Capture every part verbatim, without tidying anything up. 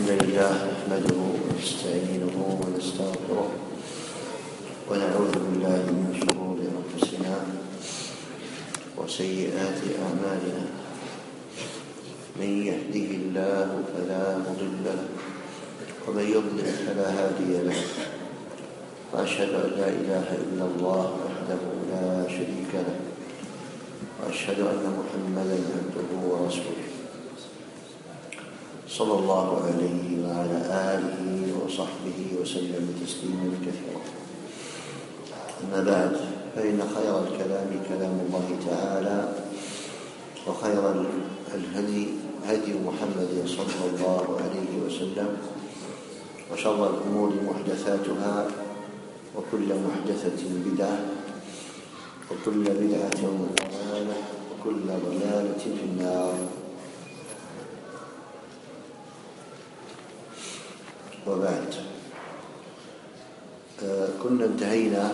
الحمد لله نحمده ونستعينه ونستغفره ونعوذ بالله من شرور أنفسنا وسيئات أعمالنا. من يهده الله فلا مضل له ومن يضلل فلا هادي له، وأشهد أن لا إله إلا الله وحده لا شريك له، وأشهد أن محمدا عبده ورسوله صلى الله عليه وعلى آله وصحبه وسلم تسليما كثيرا. أما بعد، فإن خير الكلام كلام الله تعالى، وخير الهدي هدي محمد صلى الله عليه وسلم، وشر الأمور محدثاتها، وكل محدثة بدعة، وكل بدعة ضلالة، وكل ضلالة في النار. وبعد، كنا انتهينا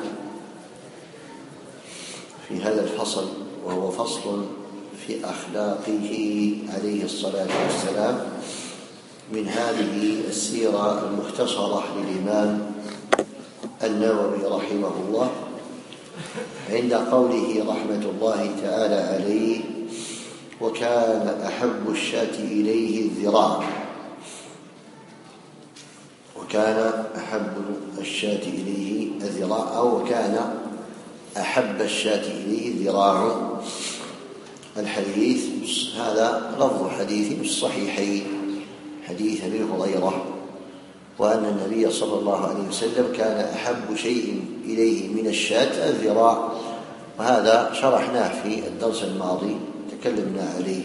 في هذا الفصل، وهو فصل في أخلاقه عليه الصلاة والسلام، من هذه السيرة المختصرة للإمام النووي رحمه الله، عند قوله رحمة الله تعالى عليه: وكان أحب الشاة إليه الذراع. وكان أحب الشاة إليه الذراع، أو وكان أحب الشاة إليه الذراع. الحديث هذا لفظ حديث الصحيحين، حديث أبي هريرة، وأن النبي صلى الله عليه وسلم كان أحب شيء إليه من الشاة الذراع، وهذا شرحناه في الدرس الماضي، تكلمنا عليه.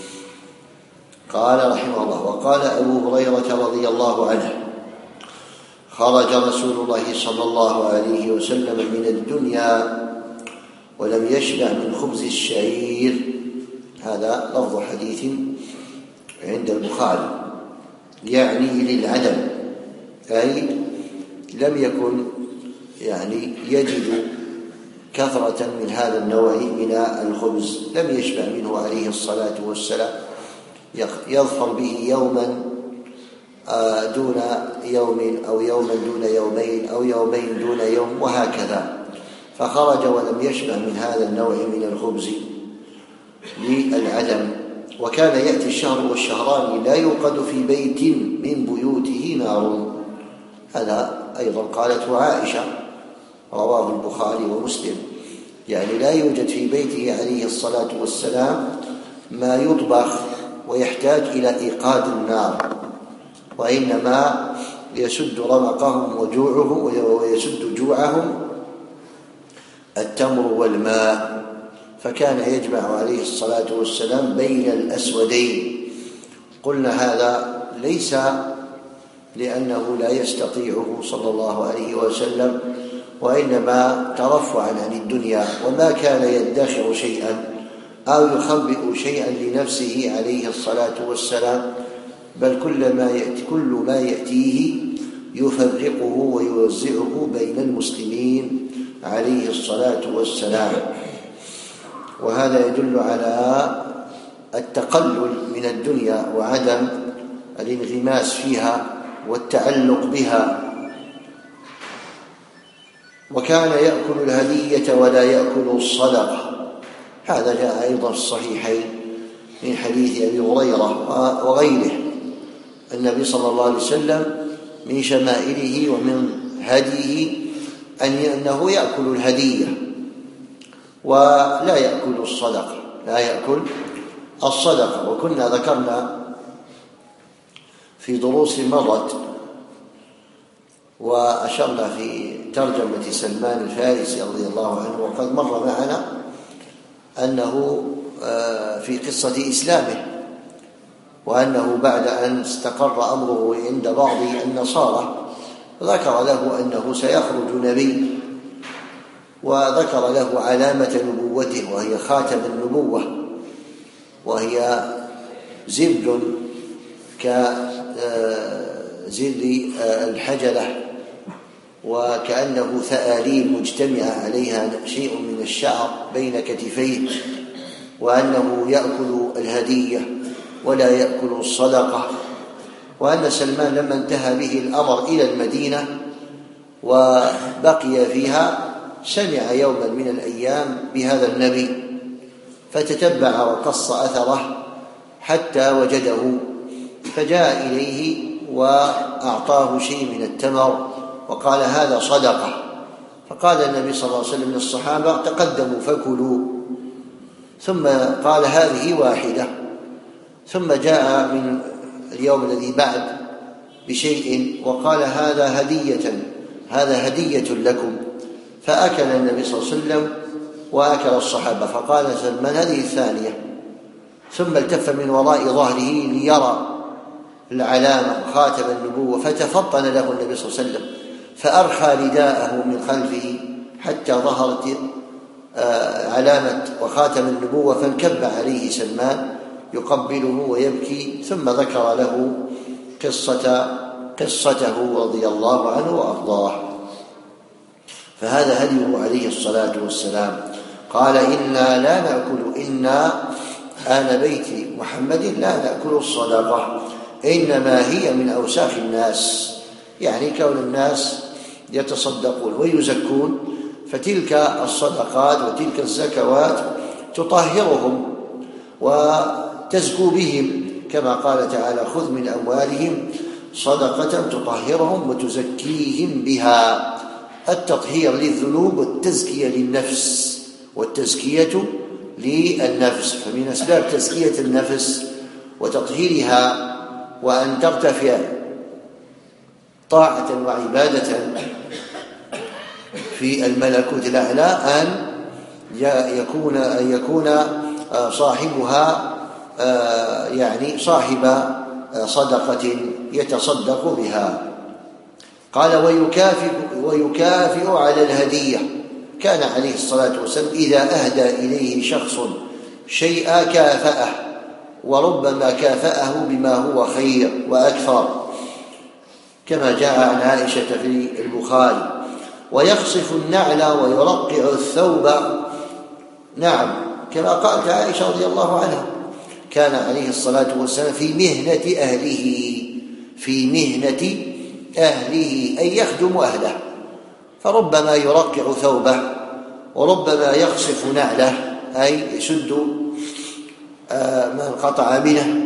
قال رحمه الله: وقال أبو هريرة رضي الله عنه: خرج رسول الله صلى الله عليه وسلم من الدنيا ولم يشبع من خبز الشعير. هذا لفظ حديث عند البخاري، يعني للعدم، أي لم يكن يعني يجد كثرة من هذا النوع من الخبز، لم يشبع منه عليه الصلاة والسلام، يظفر به يوما دون يوم، أو يوما دون يومين، أو يومين دون يوم، وهكذا. فخرج ولم يشبع من هذا النوع من الخبز للعدم. وكان يأتي الشهر والشهران لا يوقد في بيت من بيوته نار. هذا أيضا قالته عائشة، رواه البخاري ومسلم، يعني لا يوجد في بيته عليه الصلاة والسلام ما يطبخ ويحتاج إلى إيقاد النار، وإنما يسد رمقهم وجوعهم ويسد جوعهم التمر والماء. فكان يجمع عليه الصلاة والسلام بين الأسودين. قلنا هذا ليس لأنه لا يستطيعه صلى الله عليه وسلم، وإنما ترفعا عن الدنيا، وما كان يدخر شيئا أو يخبئ شيئا لنفسه عليه الصلاة والسلام، بل كل ما يأتي كل ما يأتيه يفرقه ويوزعه بين المسلمين عليه الصلاة والسلام. وهذا يدل على التقلل من الدنيا وعدم الانغماس فيها والتعلق بها. وكان يأكل الهدية ولا يأكل الصدقة. هذا جاء أيضا في الصحيحين من حديث أبي هريرة وغيره. النبي صلى الله عليه وسلم من شمائله ومن هديه أنه يأكل الهدية ولا يأكل الصدقة، لا يأكل الصدقة. وكنا ذكرنا في دروس مرت وأشرنا في ترجمة سلمان الفارسي رضي الله عنه، وقد مر معنا أنه في قصة إسلامه، وأنه بعد أن استقر أمره عند بعض النصارى ذكر له أنه سيخرج نبي، وذكر له علامة نبوته، وهي خاتم النبوة، وهي زبد كزبد الحجلة، وكأنه ثآليل مجتمعة عليها شيء من الشعر بين كتفيه، وأنه يأكل الهدية ولا يأكل الصدقة، وأن سلمان لما انتهى به الأمر إلى المدينة وبقي فيها سمع يوما من الأيام بهذا النبي، فتتبع وقص أثره حتى وجده، فجاء إليه وأعطاه شيء من التمر وقال هذا صدقة. فقال النبي صلى الله عليه وسلم للصحابة تقدموا فكلوا، ثم قال هذه واحدة، ثم جاء من اليوم الذي بعد بشيء وقال هذا هدية هذا هدية لكم، فأكل النبي صلى الله عليه وسلم وأكل الصحابة، فقال سلمان هذه الثانية، ثم التف من وراء ظهره ليرى العلامة خاتم النبوة، فتفطن له النبي صلى الله عليه وسلم فأرخى رداءه من خلفه حتى ظهرت علامة وخاتم النبوة، فانكب عليه سلمان يقبله ويبكي، ثم ذكر له قصة قصته رضي الله عنه وأرضاه. فهذا هديه عليه الصلاة والسلام. قال إنا لا نأكل إنا آل بيت محمد لا نأكل الصدقة، إنما هي من أوساخ الناس، يعني كون الناس يتصدقون ويزكون، فتلك الصدقات وتلك الزكوات تطهرهم وتزكو بهم، كما قال تعالى خذ من أموالهم صدقة تطهرهم وتزكيهم بها. التطهير للذنوب والتزكية للنفس والتزكية للنفس، فمن أسباب تزكية النفس وتطهيرها وأن ترتفع طاعة وعبادة في الملكوت الأعلى أن يكون أن يكون صاحبها يعني صاحب صدقة يتصدق بها. قال ويكافئ, ويكافئ على الهدية، كان عليه الصلاة والسلام إذا أهدى إليه شخص شيئا كافأه، وربما كافأه بما هو خير وأكثر، كما جاء عن عائشة في البخاري. ويخصف النعل ويرقع الثوب، نعم كما قالت عائشة رضي الله عنها كان عليه الصلاة والسلام في مهنة أهله في مهنة أهله أي يخدم أهله، فربما يرقع ثوبه وربما يخصف نعله أي يشد ما انقطع منه،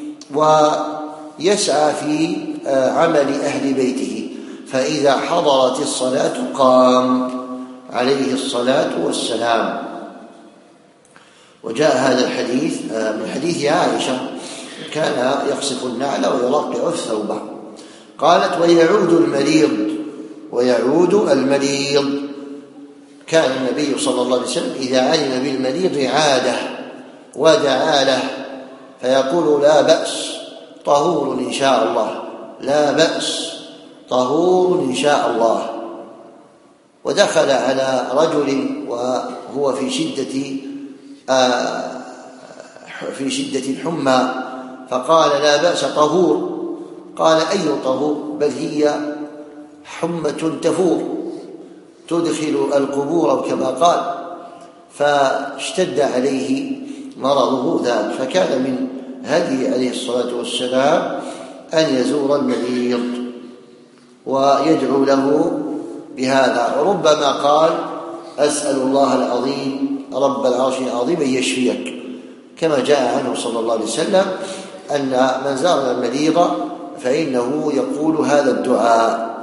ويسعى في عمل أهل بيته، فإذا حضرت الصلاة قام عليه الصلاة والسلام. وجاء هذا الحديث من حديث عائشة كان يخصف النعل ويرقع الثوب. قالت ويعود المريض ويعود المريض كان النبي صلى الله عليه وسلم إذا علم بالمريض عاده ودعا له فيقول لا بأس طهور إن شاء الله، لا بأس طهور إن شاء الله. ودخل على رجل وهو في شدة آه في شدة الحمى فقال لا بأس طهور، قال أي طهور؟ بل هي حمة تفور تدخل القبور كما قال، فاشتد عليه مرضه ذلك، فكان من هدي عليه الصلاة والسلام أن يزور المريض ويدعو له بهذا. وربما قال أسأل الله العظيم رب العرش العظيم أن يشفيك، كما جاء عنه صلى الله عليه وسلم أن من زار المريض فإنه يقول هذا الدعاء.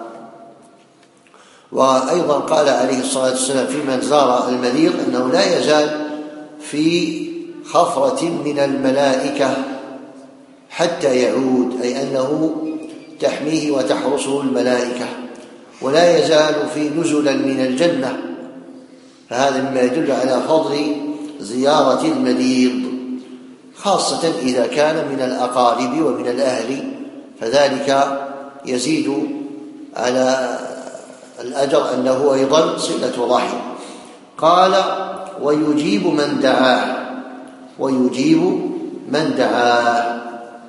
وأيضا قال عليه الصلاة والسلام في من زار المريض أنه لا يزال في خفرة من الملائكة حتى يعود، أي أنه تحميه وتحرسه الملائكة، ولا يزال في نزلا من الجنة. فهذا مما يدل على فضل زيارة المريض، خاصة إذا كان من الأقارب ومن الأهل، فذلك يزيد على الأجر أنه أيضا صلة رحم. قال ويجيب من دعاه ويجيب من دعاه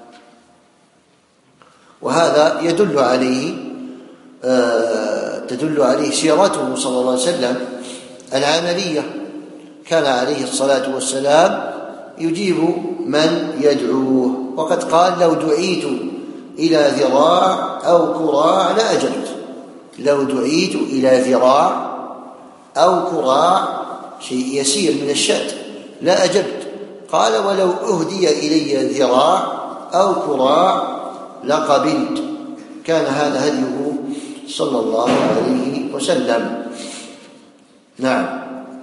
وهذا يدل عليه آه تدل عليه سيرته صلى الله عليه وسلم العملية. كان عليه الصلاة والسلام يجيب من يدعوه، وقد قال لو دعيت إلى ذراع أو كراع لأجبت. لو دعيت إلى ذراع أو كراع شيء يسير من الشاة لأجبت. قال ولو أهدي إلي ذراع أو كراع لقبلت. كان هذا هديه صلى الله عليه وسلم. نعم.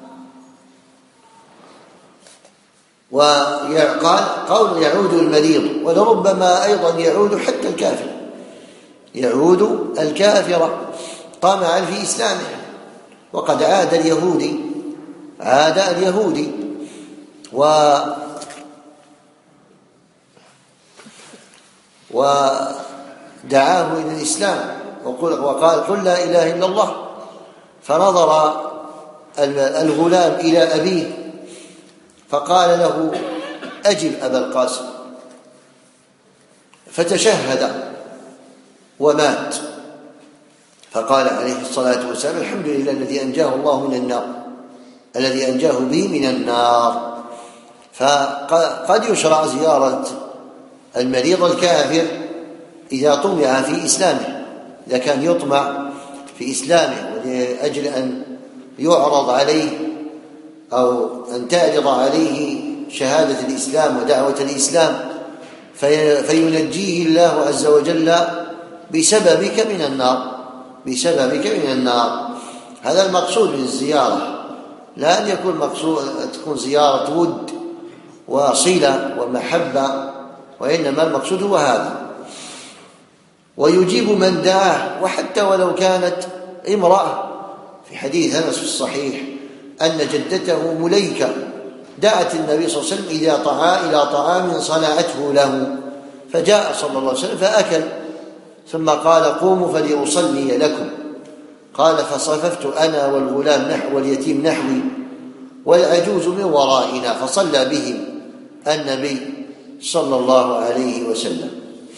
وقال قول يعود المريض، ولربما أيضا يعود حتى الكافر، يعود الكافر طمعا في إسلامه. وقد عاد اليهودي عاد اليهودي و ودعاه إلى الإسلام وقال قل لا إله إلا الله. فنظر الغلام إلى أبيه فقال له أجب أبا القاسم، فتشهد ومات. فقال عليه الصلاة والسلام الحمد لله الذي أنجاه الله من النار، الذي أنجاه به من النار. فقد يشرع زيارة المريض الكافر إذا طمع في إسلامه، إذا كان يطمع في إسلامه ولأجل أن يعرض عليه أو أن تعرض عليه شهادة الإسلام ودعوة الإسلام فينجيه الله عز وجل بسببك من النار، بسببك من النار. هذا المقصود من الزيارة، لا أن يكون مقصود تكون زيارة ود وصلة ومحبة، وإنما المقصود هو هذا. ويجيب من دعاه، وحتى ولو كانت امرأة. في حديث أنس في الصحيح أن جدته مليكة دعت النبي صلى الله عليه وسلم إلى طعام إلى طعام صنعته له، فجاء صلى الله عليه وسلم فأكل، ثم قال قوموا فليصلي لكم. قال فصففت أنا والغلام نحو واليتيم نحوي والعجوز من ورائنا، فصلى بهم النبي صلى الله عليه وسلم.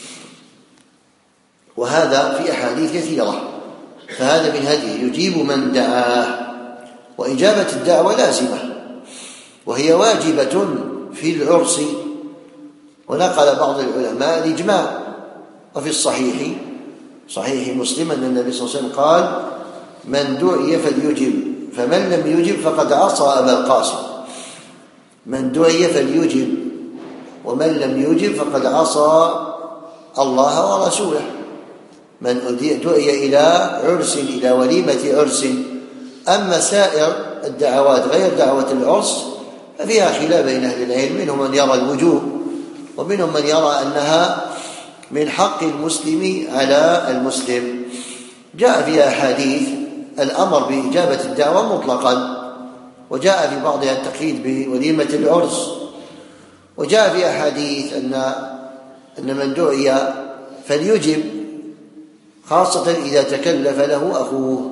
وهذا في أحاديث كثيرة. فهذا من هديه يجيب من دعاه. وإجابة الدعوة لازمة وهي واجبة في العرس. ونقل بعض العلماء الإجماع. وفي الصحيح صحيح مسلم أن النبي صلى الله عليه وسلم قال من دعي فليجب، فمن لم يجب فقد عصى أبا القاسم. من دعي فليجب، ومن لم يجب فقد عصى الله ورسوله. من دعي إلى عرس إلى وليمة عرس. أما سائر الدعوات غير دعوة العرس ففيها خلاف بين أهل العلم، منهم من يرى الوجوب ومنهم من يرى أنها من حق المسلم على المسلم. جاء في أحاديث الأمر بإجابة الدعوة مطلقا، وجاء في بعضها التقييد بوليمة العرس، وجاء في أحاديث أن أن من دعي فليجب، خاصة إذا تكلف له أخوه.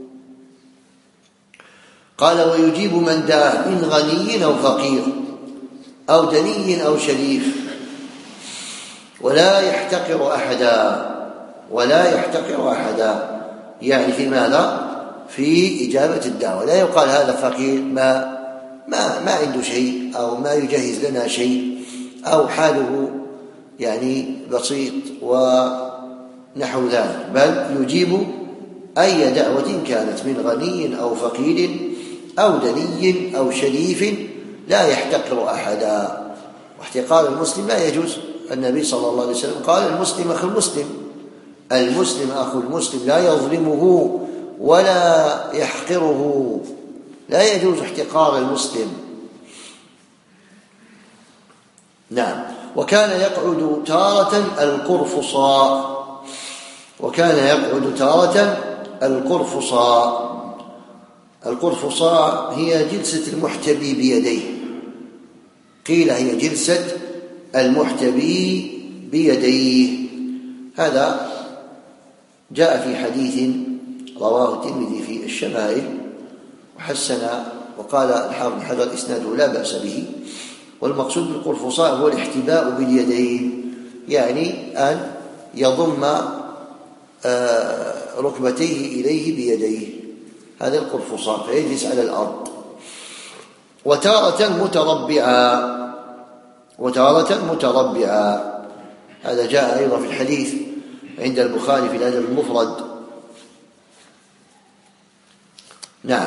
قال ويجيب من دعاه من غني أو فقير أو دني أو شريف، ولا يحتقر أحدا، ولا يحتقر أحدا. يعني في ماذا؟ في إجابة الدعوة. لا يقال هذا فقير ما ما ما عنده شيء، أو ما يجهز لنا شيء، أو حاله يعني بسيط ونحو ذلك، بل يجيب أي دعوة كانت من غني أو فقير أو دني أو شريف، لا يحتقر أحدا. واحتقار المسلم لا يجوز. النبي صلى الله عليه وسلم قال المسلم أخو المسلم، المسلم أخو المسلم لا يظلمه ولا يحقره، لا يجوز احتقار المسلم. نعم. وكان يقعد تارة القرفصاء، وكان يقعد تارة القرفصاء. القرفصاء هي جلسة المحتبي بيديه، قيل هي جلسة المحتبي بيديه. هذا جاء في حديث رواه الترمذي في الشمائل وحسن، وقال الحافظ بن حجر إسناده لا بأس به. والمقصود بالقرفصاء هو الاحتباء باليدين، يعني أن يضم ركبتيه إليه بيديه، هذا القرفصاء، فيجلس على الأرض. وتارة متربعا، وتارة متربعا هذا جاء أيضا في الحديث عند البخاري في الأدب المفرد. نعم،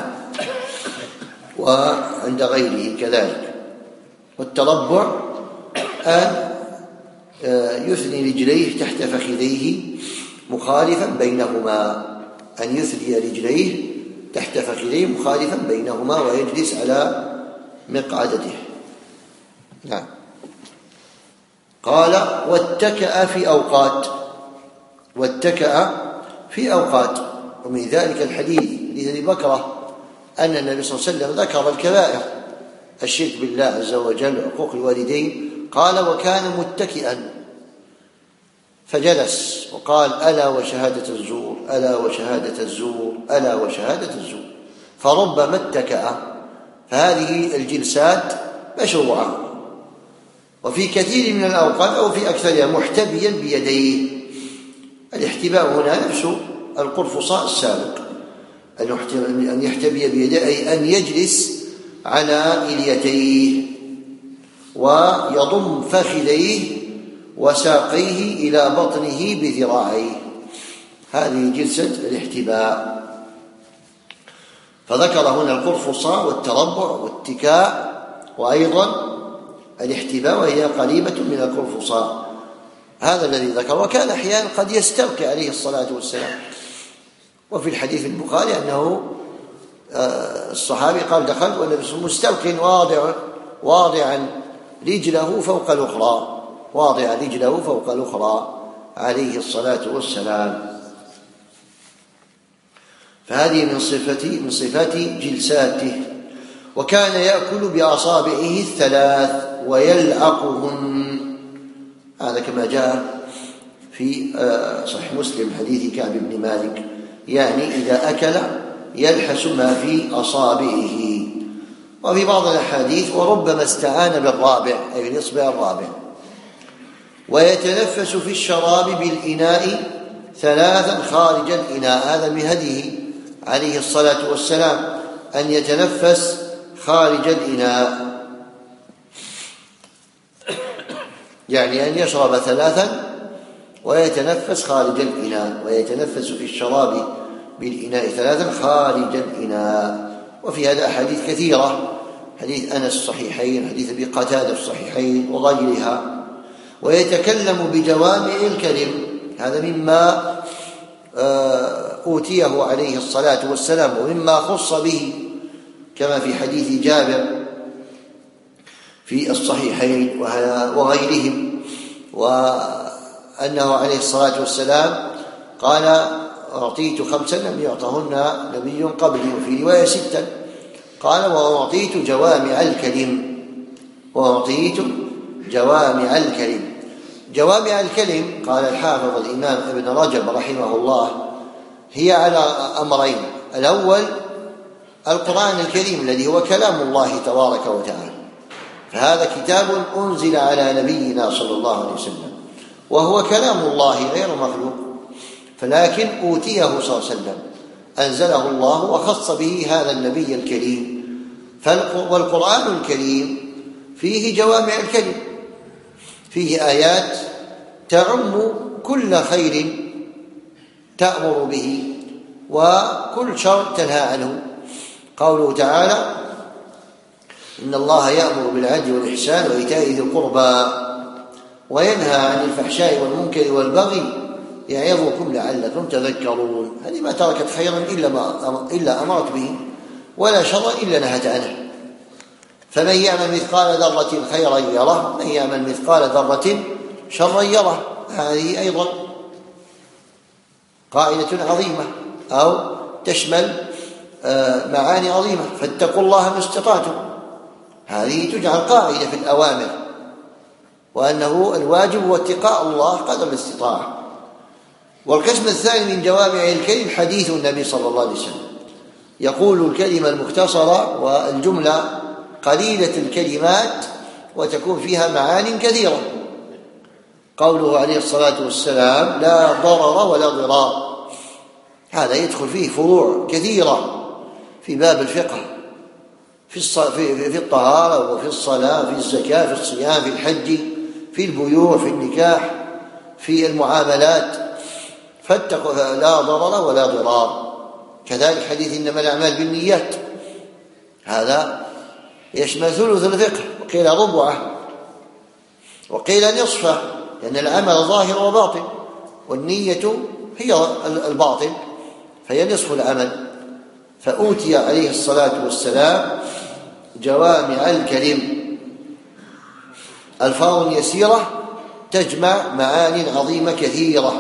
وعند غيره كذلك. والتربع أن يثني رجليه تحت فخذيه مخالفا بينهما، أن يثني رجليه تحت فخذيه مخالفا بينهما ويجلس على مقعدته. نعم. قال واتكأ في أوقات، واتكأ في أوقات. ومن ذلك الحديث لأبي بكرة أن النبي صلى الله عليه وسلم ذكر الكبائر: الشرك بالله عز وجل وعقوق الوالدين. قال وكان متكئا فجلس وقال: ألا وشهادة الزور، ألا وشهادة الزور، ألا وشهادة الزور. فربما اتكأ، فهذه الجلسات مشروعة. وفي كثير من الأوقات أو في أكثرها محتبيا بيديه. الاحتباء هنا نفس القرفصاء السابق، أن يحتبي بيديه أي أن يجلس على إليتيه ويضم فخذيه وساقيه إلى بطنه بذراعيه. هذه جلسة الاحتباء. فذكر هنا القرفصاء والتربع والاتكاء وأيضا الاحتباء، وهي قريبة من القرفصاء. هذا الذي ذكر. وكان أحيانا قد يستلقي عليه الصلاة والسلام. وفي الحديث البخاري أنه الصحابي قال: دخلت والنبي صلى الله عليه وسلم مستلق واضع واضعا رجله فوق الأخرى، واضع رجله فوق الأخرى عليه الصلاة والسلام. فهذه من صفة من صفات جلساته. وكان يأكل بأصابعه الثلاث ويلعقهن، هذا كما جاء في صحيح مسلم حديث كعب بن مالك، يعني إذا أكل يلحس ما في أصابعه. وفي بعض الأحاديث وربما استعان بالرابع أي الإصبع الرابع. ويتنفس في الشراب بالإناء ثلاثا خارج الإناء، هذا من هديه عليه الصلاة والسلام أن يتنفس خارج الإناء، يعني أن يشرب ثلاثا ويتنفس خارج الإناء. ويتنفس في الشراب بالإناء ثلاثا خارج الإناء. وفي هذا أحاديث كثيرة، حديث أنس الصحيحين، حديث أبي قتادة الصحيحين وغيرها. ويتكلم بجوامع الكلم، هذا مما أوتيه عليه الصلاة والسلام ومما خص به، كما في حديث جابر في الصحيحين وغيرهم، وأنه عليه الصلاة والسلام قال: أعطيت خمسا لم يعطهن نبي قبلي، وفي رواية ستا. قال: وأعطيت جوامع الكلم، وأعطيت جوامع الكلم. جوامع الكلم قال الحافظ الإمام ابن رجب رحمه الله هي على أمرين: الأول القرآن الكريم الذي هو كلام الله تبارك وتعالى، فهذا كتاب أنزل على نبينا صلى الله عليه وسلم وهو كلام الله غير مخلوق، فلكن أوتيه صلى الله عليه وسلم، أنزله الله وخص به هذا النبي الكريم. والقرآن الكريم فيه جوامع الكلم، فيه آيات تعم كل خير تأمر به وكل شر تنهى عنه. قوله تعالى: إن الله يأمر بالعدل والإحسان وإيتاء ذي القربى وينهى عن الفحشاء والمنكر والبغي يعظكم لعلكم تذكرون. هذه ما تركت خيرا إلا, ما إلا أمرت به، ولا شرا إلا نهت عنه. فمن يعمل مثقال ذرة خيرا يره، من يعمل مثقال ذرة شرا يره. هذه أيضا قاعدة عظيمة أو تشمل معاني عظيمة. فاتقوا الله ما استطعتم، هذه تجعل قاعدة في الأوامر، وأنه الواجب هو اتقاء الله قدر الاستطاعة. والقسم الثاني من جوامع الكلم حديث النبي صلى الله عليه وسلم، يقول الكلمة المختصرة والجملة قليلة الكلمات وتكون فيها معان كثيرة. قوله عليه الصلاة والسلام: لا ضرر ولا ضرار، هذا يدخل فيه فروع كثيرة في باب الفقه، في في الطهارة وفي الصلاة، في الزكاة، في الصيام، في الحج، في البيوع، في النكاح، في المعاملات، فاتقوا لا ضرر ولا ضرار. كذلك حديث إنما الأعمال بالنيات، هذا يشمل ثلث الفقه، وقيل ربعه وقيل نصفه، لأن العمل ظاهر وباطن، والنية هي الباطن، فهي نصف العمل. فأوتي عليه الصلاة والسلام جوامع الكلم، ألفاظ يسيرة تجمع معان عظيمة كثيرة.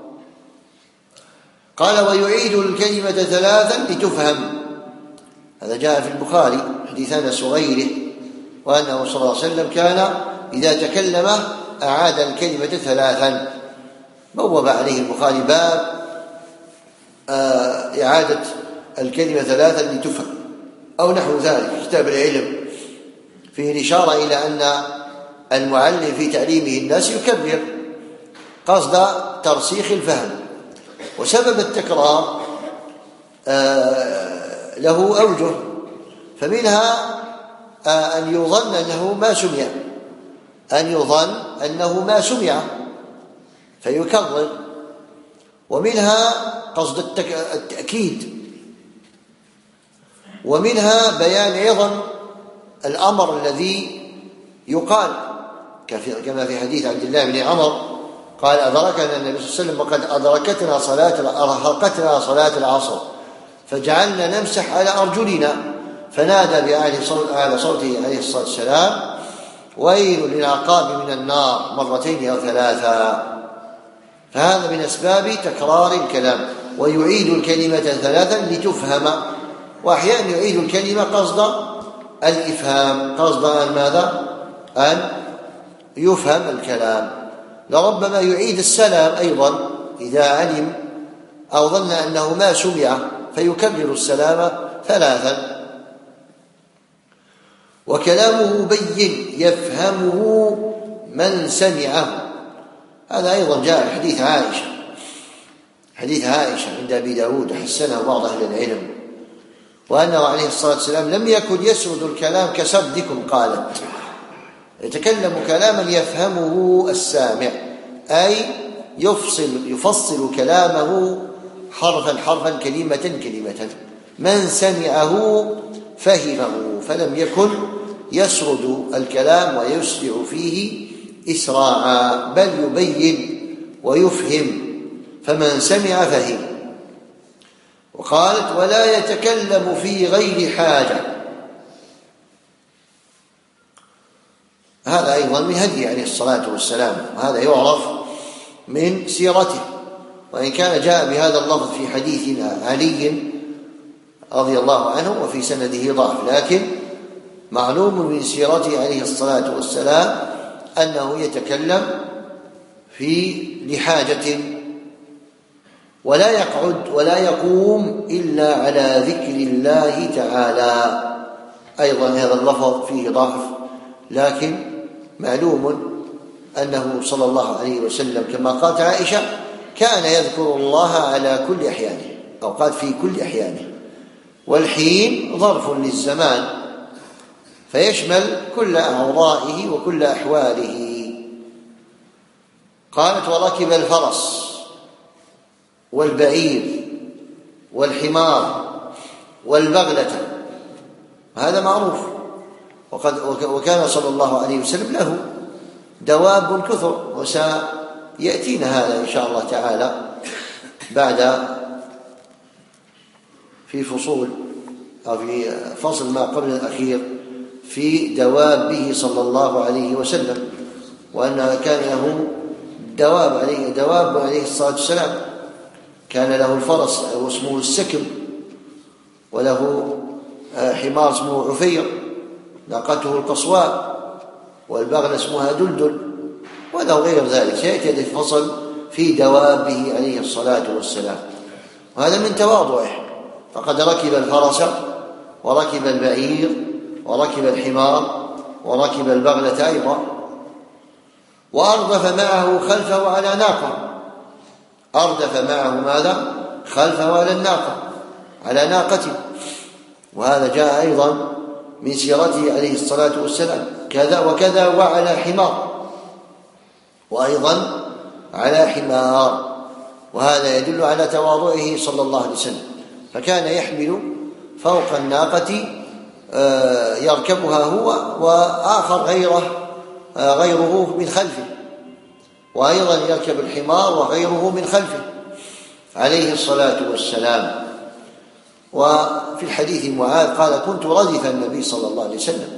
قال: ويعيد الكلمة ثلاثا لتفهم. هذا جاء في البخاري حديث أنس وغيره، وأنه صلى الله عليه وسلم كان إذا تكلم أعاد الكلمة ثلاثا. بوب عليه البخاري باب إعادة الكلمة ثلاثا لتفهم أو نحو ذلك، كتاب العلم، فيه الإشارة إلى أن المعلم في تعليمه الناس يكرر قصد ترسيخ الفهم. وسبب التكرار له أوجه، فمنها أن يظن أنه ما سمع أن يظن أنه ما سمع فيكرر، ومنها قصد التأكيد، ومنها بيان عظم الأمر الذي يقال، كما في حديث عبد الله بن عمر قال: أدركنا النبي صلى الله عليه وسلم وقد أدركتنا صلاة أرهقتنا صلاة العصر فجعلنا نمسح على أرجلنا، فنادى بأعلى صوته عليه الصلاة والسلام: ويل للعقاب من النار، مرتين أو ثلاثا. فهذا من أسباب تكرار الكلام. ويعيد الكلمة ثلاثا لتفهم، وأحيانا يعيد الكلمة قصد الإفهام، قصد أن ماذا؟ أن يفهم الكلام. لربما يعيد السلام أيضا إذا علم أو ظن أنه ما سمع فيكرر السلام ثلاثا. وكلامه بين يفهمه من سمعه. هذا أيضا جاء في حديث عائشة حديث عائشة عند أبي داود، حسنه بعض أهل العلم، وأنه عليه الصلاة والسلام لم يكن يسرد الكلام كسردكم، قالت: يتكلم كلاما يفهمه السامع، أي يفصل يفصل كلامه حرفا حرفا كلمة كلمة، من سمعه فهمه، فلم يكن يسرد الكلام ويسرع فيه إسراعا، بل يبين ويفهم، فمن سمع فهم. وقالت: ولا يتكلم في غير حاجة. هذا أيضا من هدي عليه الصلاة والسلام، وهذا يعرف من سيرته، وإن كان جاء بهذا اللفظ في حديث علي رضي الله عنه وفي سنده ضعف، لكن معلوم من سيرته عليه الصلاة والسلام أنه يتكلم في لحاجة، ولا يقعد ولا يقوم إلا على ذكر الله تعالى. أيضا هذا اللفظ فيه ضعف، لكن معلوم أنه صلى الله عليه وسلم كما قالت عائشة كان يذكر الله على كل أحيانه، أو قال في كل أحيانه، والحين ظرف للزمان فيشمل كل أعضائه وكل أحواله. قالت: وركب الفرس والبعير والحمار والبغلة. هذا معروف، وقد وكان صلى الله عليه وسلم له دواب كثر، وسيأتينا هذا إن شاء الله تعالى بعد في فصول أو في فصل ما قبل الأخير في دوابه صلى الله عليه وسلم، وأنه كان له دواب عليه دواب عليه الصلاة والسلام. كان له الفرس واسمه السكم، وله حمار اسمه عفير، ناقته القصواء، والبغل اسمها دلدل، وله غير ذلك. سيأتي هذا الفصل في دوابه عليه الصلاة والسلام، وهذا من تواضعه، فقد ركب الفرس وركب البعير وركب الحمار وركب البغلة أيضا، وأردف معه خلفه على ناقة. أردف معه ماذا؟ خلفه على الناقة على ناقته، وهذا جاء أيضا من سيرته عليه الصلاة والسلام. كذا وكذا وعلى حمار. وأيضا على حمار، وهذا يدل على تواضعه صلى الله عليه وسلم، فكان يحمل فوق الناقة يركبها هو وآخر غيره غيره من خلفه، وأيضا يركب الحمار وغيره من خلفه عليه الصلاة والسلام. وفي الحديث معاذ قال: كنت ردف النبي صلى الله عليه وسلم.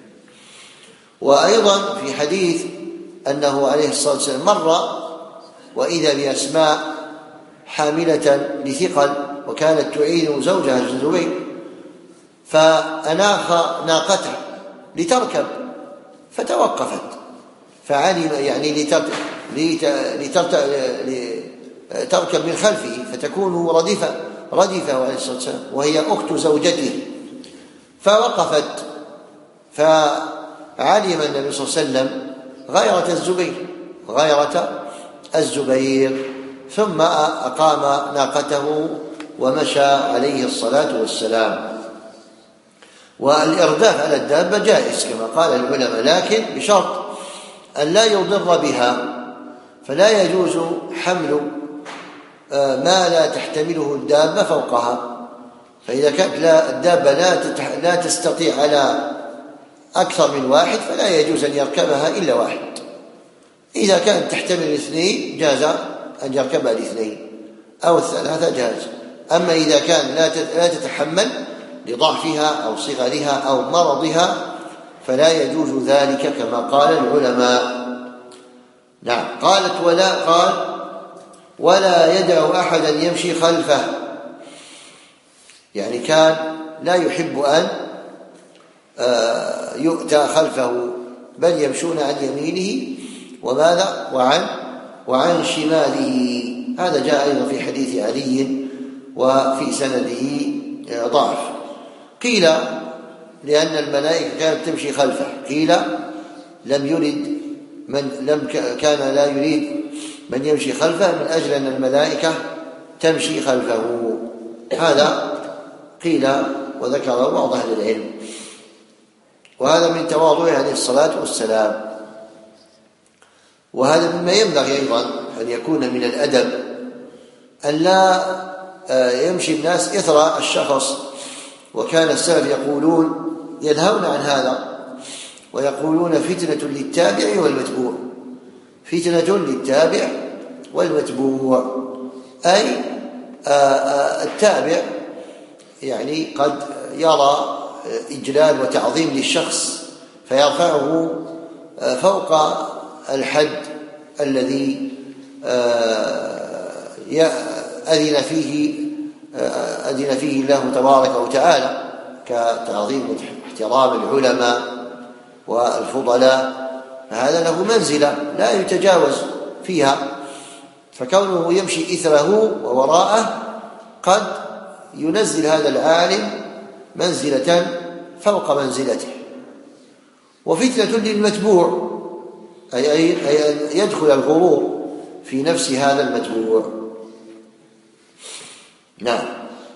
وأيضا في حديث أنه عليه الصلاة والسلام مر وإذا بأسماء حاملة لثقل، وكانت تعين زوجها الزبير، فأناخ ناقته لتركب فتوقفت، فعلم يعني لتركب, لتركب من خلفه فتكون ردفة ردفة عليه الصلاة والسلام، وهي أخت زوجته، فوقفت، فعلم النبي صلى الله عليه وسلم غيرة الزبير غيرة الزبير ثم أقام ناقته ومشى عليه الصلاة والسلام. والإرداف على الدابة جائز كما قال العلماء، لكن بشرط أن لا يضر بها، فلا يجوز حمل ما لا تحتمله الدابة فوقها، فإذا كانت الدابة لا تستطيع على أكثر من واحد فلا يجوز أن يركبها إلا واحد. إذا كانت تحتمل الاثنين جاز أن يركبها الاثنين، أو الثلاثة جاز. أما إذا كان لا تتحمل لضعفها أو صغرها أو مرضها فلا يجوز ذلك كما قال العلماء. نعم. قالت ولا قال ولا يدع أحدا يمشي خلفه، يعني كان لا يحب أن يؤتى خلفه، بل يمشون عن يمينه وماذا وعن وعن شماله. هذا جاء أيضا في حديث علي وفي سنده ضعف. قيل لأن الملائكة كانت تمشي خلفه، قيل لم يرد من لم كان لا يريد من يمشي خلفه من أجل أن الملائكة تمشي خلفه. هذا قيل وذكر بعض أهل العلم، وهذا من تواضعه عليه الصلاة والسلام. وهذا مما ينبغي أيضا أن يكون من الأدب أن لا يمشي الناس إثر الشخص، وكان السلف يقولون ينهون عن هذا ويقولون فتنة للتابع والمتبوع، فتنة للتابع والمتبوع، أي التابع يعني قد يرى إجلال وتعظيم للشخص فيرفعه فوق الحد الذي أذن فيه أذن فيه الله تبارك وتعالى، كتعظيم واحترام العلماء والفضلاء، فهذا له منزلة لا يتجاوز فيها، فكونه يمشي إثره ووراءه قد ينزل هذا العالم منزلة فوق منزلته. وفتنة للمتبوع أي أن يدخل الغرور في نفس هذا المتبوع. نعم.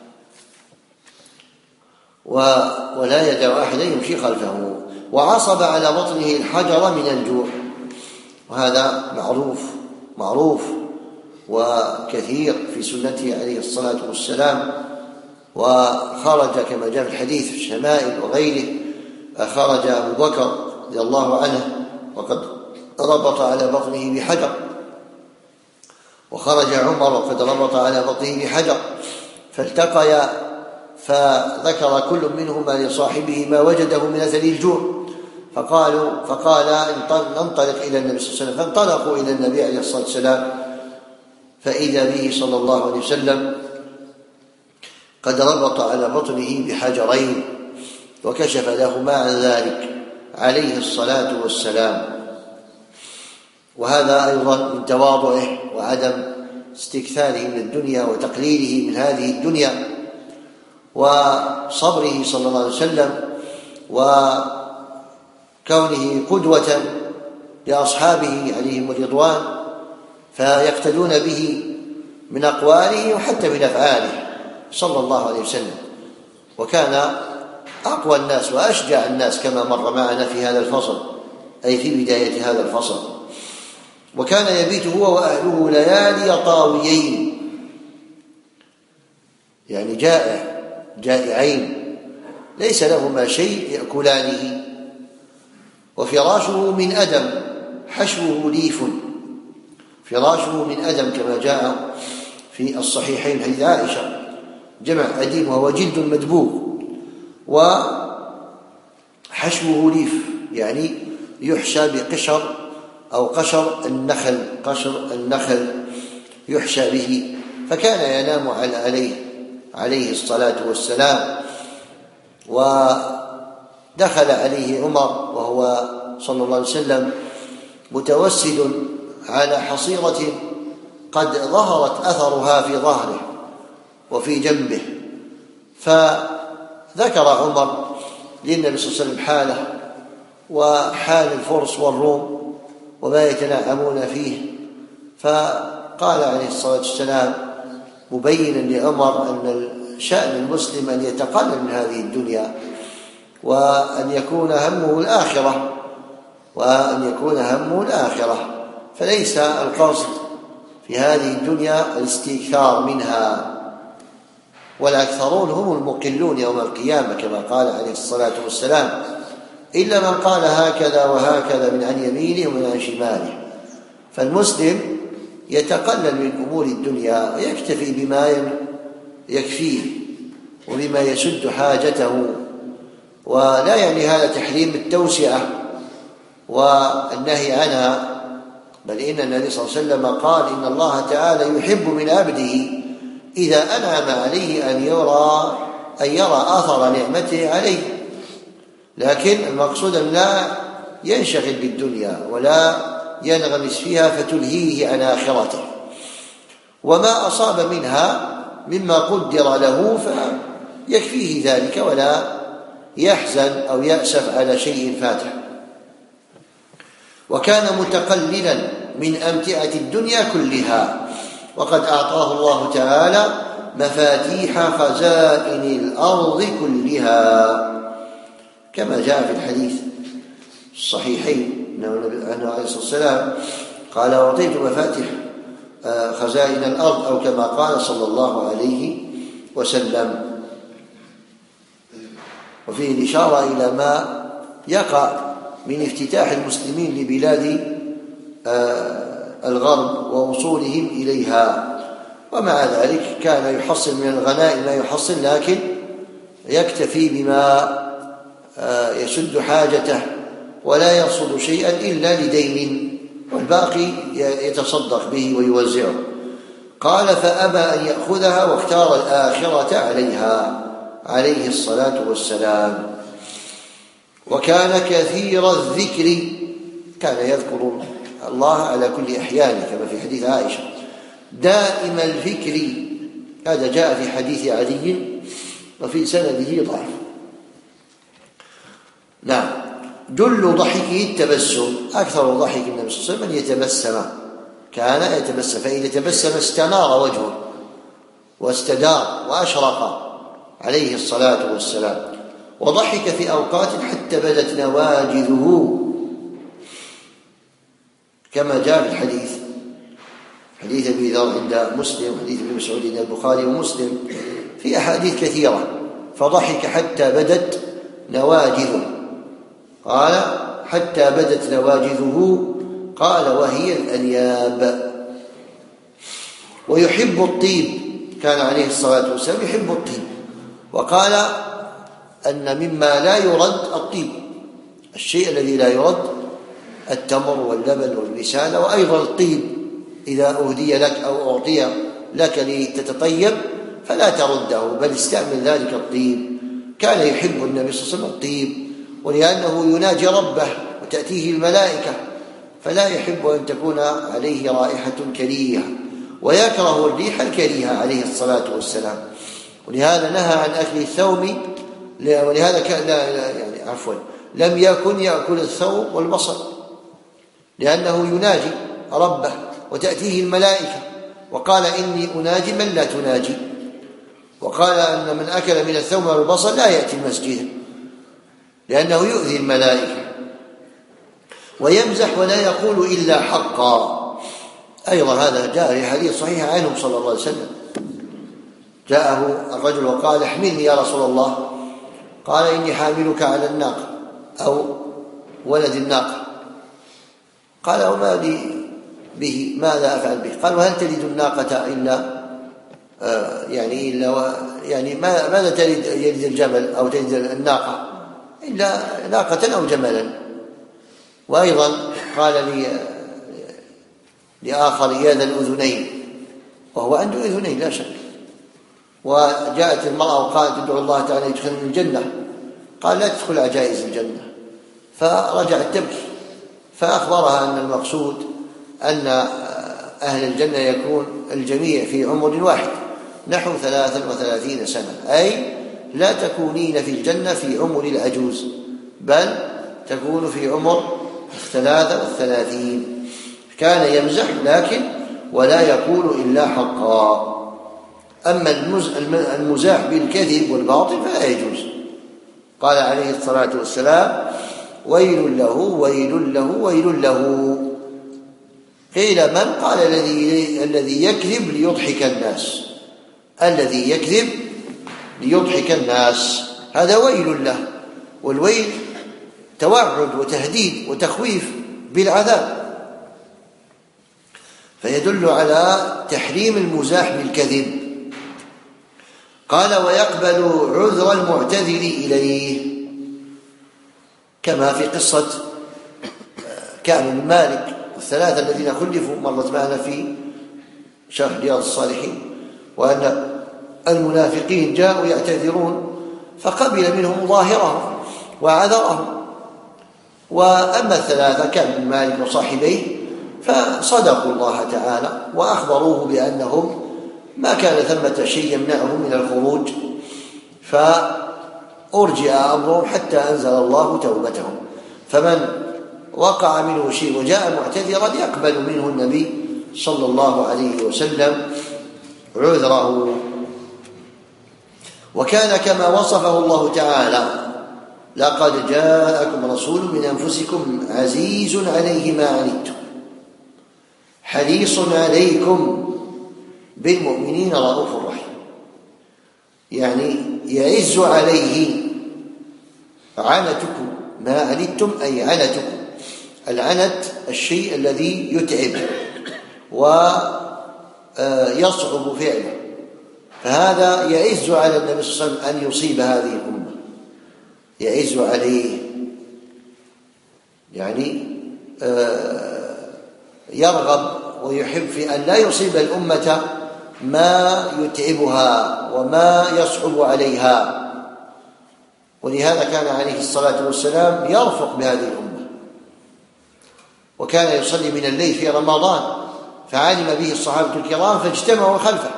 ولا يدع أحدا يمشي خلفه. وعصب على بطنه الحجر من الجوع، وهذا معروف معروف وكثير في سنته عليه الصلاة والسلام. وخرج كما جاء في الحديث في الشمائل وغيره، خرج أبو بكر رضي الله عنه وقد ربط على بطنه بحجر، وخرج عمر وقد ربط على بطنه بحجر، فالتقيا فذكر كل منهما لصاحبه ما وجده من أثر الجوع، فقالوا فقال ننطلق إلى النبي صلى الله عليه وسلم، فانطلقوا إلى النبي عليه الصلاة والسلام، فإذا به صلى الله عليه وسلم قد ربط على بطنه بحجرين وكشف لهما عن ذلك عليه الصلاة والسلام. وهذا أيضا من تواضعه وعدم استكثاره من الدنيا وتقليله من هذه الدنيا، وصبره صلى الله عليه وسلم، وكونه قدوة لأصحابه عليهم الرضوان، فيقتدون به من أقواله وحتى من أفعاله صلى الله عليه وسلم. وكان أقوى الناس وأشجع الناس كما مر معنا في هذا الفصل، أي في بداية هذا الفصل. وكان يبيت هو وأهله ليالي طاويين، يعني جائع جائعين ليس لهما شيء يأكلانه، وفراشه من أدم حشوه ليف، فراشه من أدم كما جاء في الصحيحين حديث عائشة، جمع أديم وهو جلد مدبوغ، وحشوه ليف يعني يحشى بقشر أو قشر النخل، قشر النخل يحشى به، فكان ينام عليه عليه الصلاة والسلام. ودخل عليه عمر وهو صلى الله عليه وسلم متوسد على حصيرة قد ظهرت أثرها في ظهره وفي جنبه، فذكر عمر للنبي صلى الله عليه وسلم حاله وحال الفرس والروم وما يتنعمون فيه، فقال عليه الصلاة والسلام مبينا لعمر أن شأن المسلم أن يتقلل من هذه الدنيا، وأن يكون همه الآخرة وأن يكون همه الآخرة فليس القصد في هذه الدنيا الاستكثار منها، والأكثرون هم المقلون يوم القيامة كما قال عليه الصلاة والسلام، إلا من قال هكذا وهكذا من عن يمينه ومن عن شماله. فالمسلم يتقلل من أمور الدنيا ويكتفي بما يكفيه وبما يسد حاجته، ولا يعني هذا تحريم التوسعة والنهي عنها، بل إن النبي صلى الله عليه وسلم قال إن الله تعالى يحب من عبده إذا أنعم عليه أن يرى أن يرى آثر نعمته عليه، لكن المقصود أن لا ينشغل بالدنيا ولا ينغمس فيها فتلهيه عن آخرته، وما أصاب منها مما قدر له فيكفيه ذلك ولا يحزن أو يأسف على شيء فاته. وكان متقللا من أمتعة الدنيا كلها، وقد أعطاه الله تعالى مفاتيح خزائن الأرض كلها كما جاء في الحديث الصحيحين أنه عليه الصلاة والسلام قال أعطيت مفاتيح خزائن الأرض أو كما قال صلى الله عليه وسلم. وفيه الإشارة إلى ما يقع من افتتاح المسلمين لبلاد الغرب ووصولهم إليها، ومع ذلك كان يحصل من الغنائم ما يحصل، لكن يكتفي بما يسد حاجته ولا يرصد شيئا إلا لدين، والباقي يتصدق به ويوزعه. قال فأبى أن يأخذها واختار الآخرة عليها عليه الصلاة والسلام. وكان كثير الذكر، كان يذكر الله على كل أحيانه كما في حديث عائشة، دائم الفكر، هذا جاء في حديث علي وفي سنده ضعف. نعم. جل ضحكه التبسم، أكثر ضحك النبي صلى الله عليه وسلم أن يتبسم، كان يتبسم، فإذا تبسم استنار وجهه واستدار وأشرق عليه الصلاة والسلام. وضحك في أوقات حتى بدت نواجذه كما جاء في الحديث حديث أبي ذر عند مسلم، حديث ابن مسعود عند البخاري ومسلم، في أحاديث كثيرة. فضحك حتى بدت نواجذه، قال حتى بدت نواجذه، قال وهي الأنياب. ويحب الطيب، كان عليه الصلاة والسلام يحب الطيب، وقال أن مما لا يرد الطيب، الشيء الذي لا يرد التمر واللبن والبسالة، وأيضا الطيب إذا أهدي لك أو أعطي لك لتتطيب فلا ترده بل استعمل ذلك الطيب. كان يحب النبي صلى الله عليه وسلم الطيب، ولأنه يناجي ربه وتأتيه الملائكة، فلا يحب أن تكون عليه رائحة كريهة، ويكره الريح الكريهة عليه الصلاة والسلام، ولهذا نهى عن أكل الثوم، ولهذا كان لا يعني عفوا لم يكن يأكل الثوم والبصل، لأنه يناجي ربه وتأتيه الملائكة، وقال إني أناجي من لا تناجي، وقال أن من أكل من الثوم والبصل لا يأتي المسجد لأنه يؤذي الملائكة. ويمزح ولا يقول إلا حقا، أيضا هذا جاء في حديث صحيح عنه صلى الله عليه وسلم، جاءه الرجل وقال احملني يا رسول الله، قال إني حاملك على الناقة أو ولد الناقة. قال وما لي به، ماذا أفعل به؟ قال وهل تلد الناقة إلا آه يعني إلا يعني ماذا تلد يلد الجمل أو تلد الناقة إلا ناقة أو جملا. وأيضا قال لي لآخر يا ذا الأذنين، وهو عنده أذنين لا شك. وجاءت المرأة وقالت ادعو الله تعالى يدخلني الجنة، قال لا تدخل عجائز الجنة، فرجعت تبكي، فأخبرها أن المقصود أن أهل الجنة يكون الجميع في عمر واحد نحو ثلاثا وثلاثين سنة، أي لا تكونين في الجنة في عمر العجوز، بل تكون في عمر الثلاثة والثلاثين. كان يمزح لكن ولا يقول إلا حقا. أما المزاح بالكذب والباطل فلا يجوز. قال عليه الصلاة والسلام ويل له ويل له ويل له. قيل من؟ قال الذي الذي يكذب ليضحك الناس، الذي يكذب ليضحك الناس هذا ويل له. والويل توعد وتهديد وتخويف بالعذاب، فيدل على تحريم المزاح بالكذب. قال ويقبل عذر المعتذر إليه، كما في قصة كعب بن مالك والثلاثة الذين خلفوا مرت معنا في شرح رياض الصالحين، وأن المنافقين جاءوا يعتذرون فقبل منهم ظاهرهم وعذرهم. وأما الثلاثة كعب بن مالك وصاحبيه فصدقوا الله تعالى وأخبروه بأنهم ما كان ثمة شيء يمنعهم من الخروج، فأرجئ أمرهم حتى أنزل الله توبتهم. فمن وقع منه شيء وجاء معتذرا يقبل منه النبي صلى الله عليه وسلم عذره. وكان كما وصفه الله تعالى لقد جاءكم رسول من أنفسكم عزيز عليه ما عنتم حريص عليكم بالمؤمنين رؤوف رحيم. يعني يعز عليه عنتكم ما عنتم، أي عنتكم. العنت الشيء الذي يتعب ويصعب فعله، فهذا يعز على النبي صلى الله عليه وسلم أن يصيب هذه الأمة، يعز عليه يعني يرغب ويحب في أن لا يصيب الأمة ما يتعبها وما يصعب عليها. ولهذا كان عليه الصلاة والسلام يرفق بهذه الأمة، وكان يصلي من الليل في رمضان فعلم به الصحابة الكرام فاجتمعوا خلفه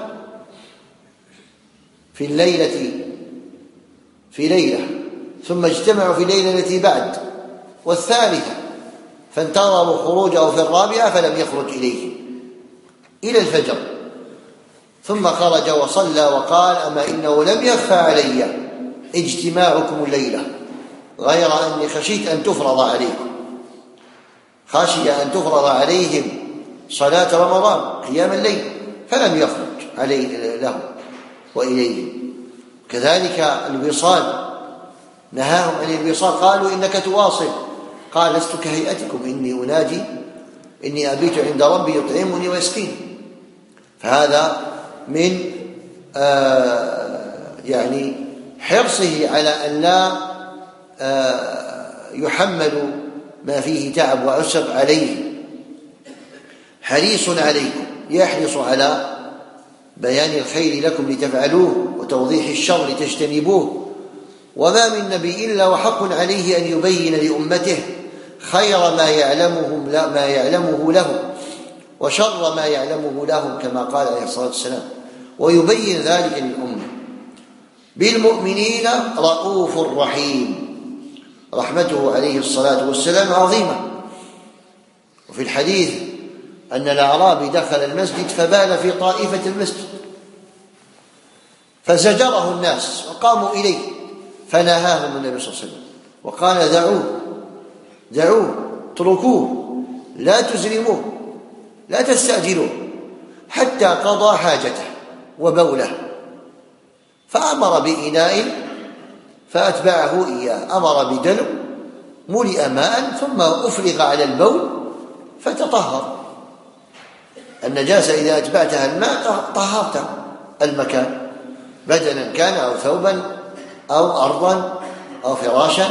في الليلة في ليلة ثم اجتمعوا في الليلة التي بعد والثالثة، فانتظروا خروجه في الرابعة فلم يخرج إليه إلى الفجر، ثم خرج وصلى وقال أما إنه لم يخفى علي اجتماعكم الليلة غير أني خشيت أن تفرض عليكم، خشي أن تفرض عليهم صلاة رمضان قيام الليل فلم يخرج عليه له وإليه. كذلك الوصال نهاهم عن الوصال، قالوا إنك تواصل، قال لست كهيئتكم إني أناجي إني أبيت عند ربي يطعمني ويسقيني. فهذا من آه يعني حرصه على أن لا آه يحمل ما فيه تعب وعسر عليه. حريص عليكم، يحرص على بيان الخير لكم لتفعلوه وتوضيح الشر لتجتنبوه. وما من نبي إلا وحق عليه أن يبين لأمته خير ما يعلمه ما يعلمه له وشر ما يعلمه لهم، كما قال عليه الصلاة والسلام، ويبين ذلك للأمة. بالمؤمنين رؤوف رحيم، رحمته عليه الصلاة والسلام عظيمة. وفي الحديث أن الأعرابي دخل المسجد فبال في طائفة المسجد فزجره الناس وقاموا إليه فنهاهم النبي صلى الله عليه وسلم وقال دعوه دعوه اتركوه لا تزرموه لا تستعجلوه حتى قضى حاجته وبوله، فأمر بإناء فأتبعه إياه، أمر بدلو ملئ ماء ثم أفرغ على البول فتطهر. النجاسة إذا أتبعتها الماء طهرت المكان، بدنا كان أو ثوبا أو أرضا أو فراشا.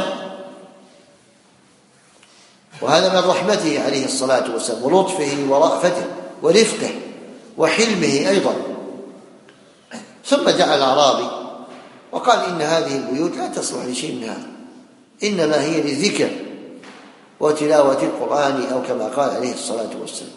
وهذا من رحمته عليه الصلاة والسلام ولطفه ورأفته ورفقه وحلمه أيضا. ثم دعا الأعرابي وقال إن هذه البيوت لا تصلح لشيء من هذا، إنما هي للذكر وتلاوة القرآن أو كما قال عليه الصلاة والسلام.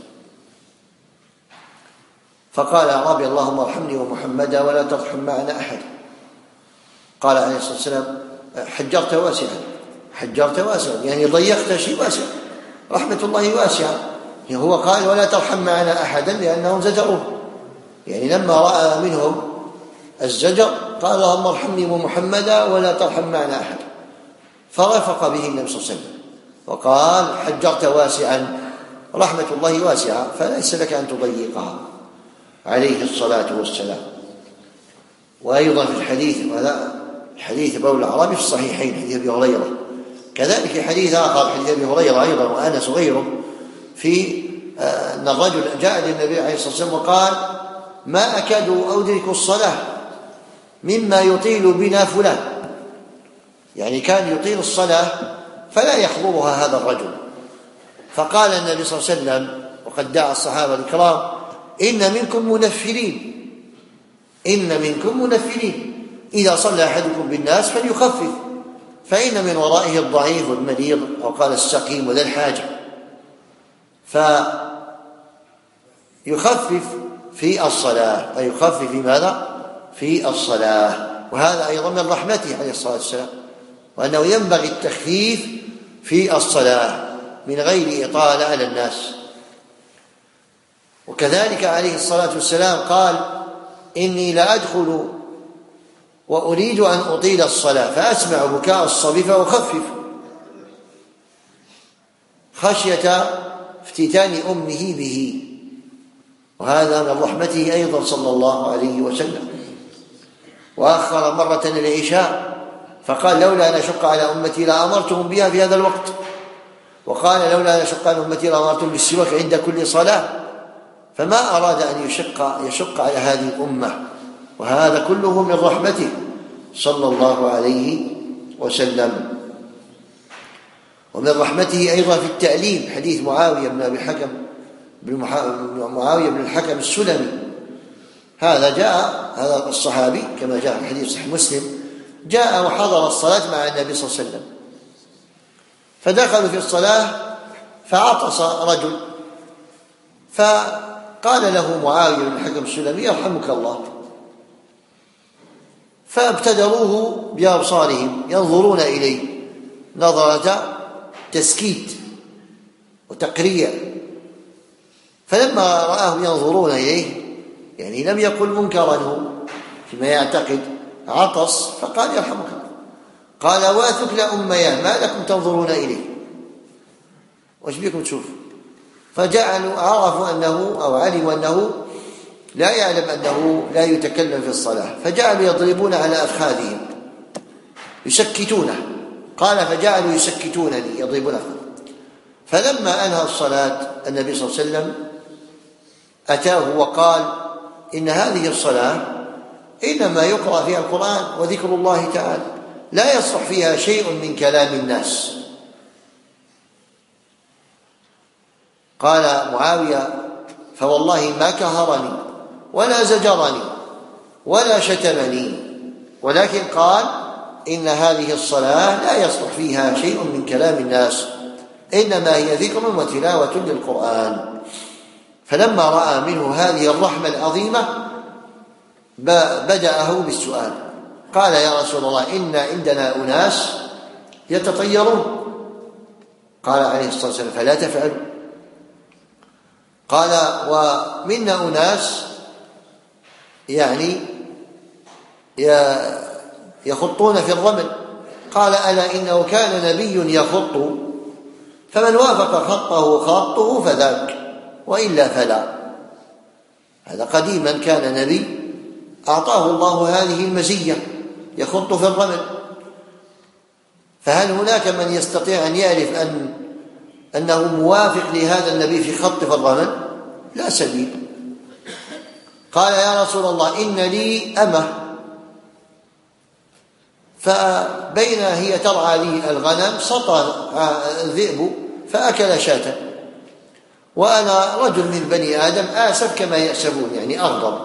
فقال أعرابي اللهم ارحمني ومحمدا ولا ترحم معنا أحد. قال عليه الصلاة والسلام حجرت واسعا، حجرت واسعا يعني ضيقت شيء واسع، رحمة الله واسعة. يعني هو قال ولا ترحم معنا أحدا لأنهم زجروه، يعني لما رأى منهم الزجر قال اللهم ارحمني ومحمدا ولا ترحم معنا أحد، فرفق به النبي صلى الله عليه وسلم وقال حجرت واسعا، رحمة الله واسعة فليس لك أن تضيقها عليه الصلاة والسلام. وأيضا في الحديث، وهذا الحديث بول الأعرابي في الصحيحين حديث أبي هريرة، كذلك حديث آخر حديث أبي هريرة أيضا وأنس وغيره في أن الرجل جاء للنبي عليه الصلاة والسلام وقال ما أكاد أدرك الصلاة مما يطيل بنا فلان، يعني كان يطيل الصلاة فلا يحضرها هذا الرجل. فقال النبي صلى الله عليه وسلم وقد دعا الصحابة الكرام إن منكم منفرين، إن منكم منفرين، إذا صلى أحدكم بالناس فليخفف فإن من ورائه الضعيف والمريض وقال السقيم وذا الحاجة، فيخفف في الصلاة، ويخفف في ماذا؟ في الصلاة. وهذا أيضا من رحمته عليه الصلاة والسلام، وأنه ينبغي التخفيف في الصلاة من غير إطالة على الناس. وكذلك عليه الصلاة والسلام قال إني لأدخل وأريد أن أطيل الصلاة فأسمع بكاء الصبي فأخفف خشية افتتان أمه به، وهذا من رحمته أيضا صلى الله عليه وسلم. وأخر مرة العشاء فقال لولا أن أشق على أمتي لأمرتهم بها في هذا الوقت، وقال لولا أن أشق على أمتي لأمرتهم بالسواك عند كل صلاة، فما أراد أن يشق, يشق على هذه الأمة، وهذا كله من رحمته صلى الله عليه وسلم. ومن رحمته أيضا في التأليم حديث معاوية بن أبي الحكم بن معاوية بن الحكم السلمي، هذا جاء هذا الصحابي كما جاء في حديث صحيح مسلم، جاء وحضر الصلاة مع النبي صلى الله عليه وسلم، فدخلوا في الصلاة فعطس رجل، فقال له معاوية بن الحكم السلمي يرحمك الله، فابتدروه بأبصارهم ينظرون إليه نظرة تسكيت وتقرية، فلما رآهم ينظرون إليه يعني لم يقل منكرا فيما يعتقد، عطس فقال يرحمك الله، قال واثك لأميان ما لكم تنظرون إليه، وش بيكم تشوف؟ فجعلوا عرفوا أنه أو علموا أنه لا يعلم أنه لا يتكلم في الصلاة، فجعلوا يضربون على أفخاذهم يسكتونه، قال فجعلوا يسكتونني يضربون أفخاذهم. فلما أنهى الصلاة النبي صلى الله عليه وسلم أتاه وقال إن هذه الصلاة إنما يقرأ فيها القرآن وذكر الله تعالى، لا يصلح فيها شيء من كلام الناس. قال معاوية فوالله ما كهرني ولا زجرني ولا شتمني، ولكن قال إن هذه الصلاة لا يصلح فيها شيء من كلام الناس، إنما هي ذكر وتلاوة للقرآن. فلما رأى منه هذه الرحمة العظيمة بدأه بالسؤال، قال يا رسول الله إن عندنا أناس يتطيرون، قال عليه الصلاة والسلام فلا تفعلوا. قال ومنا أناس يعني يخطون في الرمل، قال ألا إنه كان نبي يخط فمن وافق خطه خطه فذاك، وإلا فلا. هذا قديما كان نبي أعطاه الله هذه المزية يخط في الرمل. فهل هناك من يستطيع أن يعرف أن أنه موافق لهذا النبي في خط في الرمل؟ لا سبيل. قال يا رسول الله إن لي أمة، فبين هي ترعى لي الغنم سطى الذئب فأكل شاة، وأنا رجل من بني آدم آسف كما يأسفون، يعني أغضب،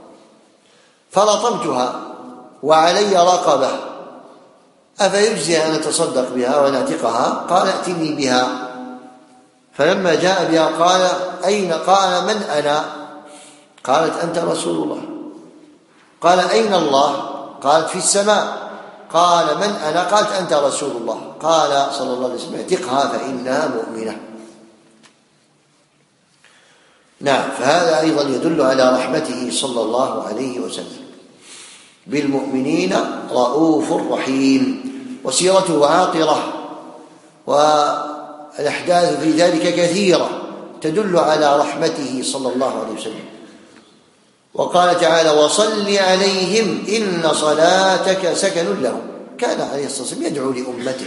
فلطمتها وعلي رقبة، أفيجزي أن أتصدق بها ونعتقها؟ قال ائتني بها. فلما جاء بها قال أين؟ قال من أنا؟ قالت أنت رسول الله. قال أين الله؟ قالت في السماء. قال من أنا؟ قالت أنت رسول الله. قال صلى الله عليه وسلم اعتقها فإنها مؤمنة. نعم، فهذا أيضا يدل على رحمته صلى الله عليه وسلم بالمؤمنين، رؤوف رحيم، وسيرته عاطرة، والأحداث في ذلك كثيرة تدل على رحمته صلى الله عليه وسلم. وقال تعالى وصل عليهم إن صلاتك سكن لهم. كان عليه الصلاة والسلام يدعو لأمته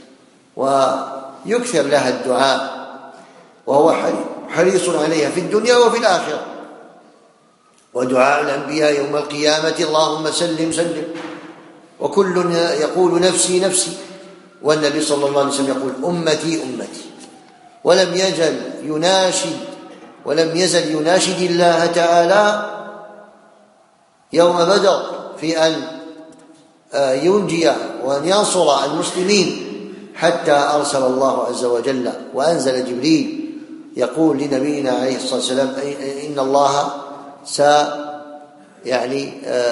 ويكثر لها الدعاء، وهو حريص عليها في الدنيا وفي الآخرة. ودعاء الأنبياء يوم القيامة اللهم سلم سلم، وكل يقول نفسي نفسي، والنبي صلى الله عليه وسلم يقول أمتي أمتي. ولم يزل يناشد ولم يزل يناشد الله تعالى يوم بدر في أن ينجي وأن ينصر المسلمين، حتى أرسل الله عز وجل وأنزل جبريل يقول لنبينا عليه الصلاة والسلام إن الله س يعني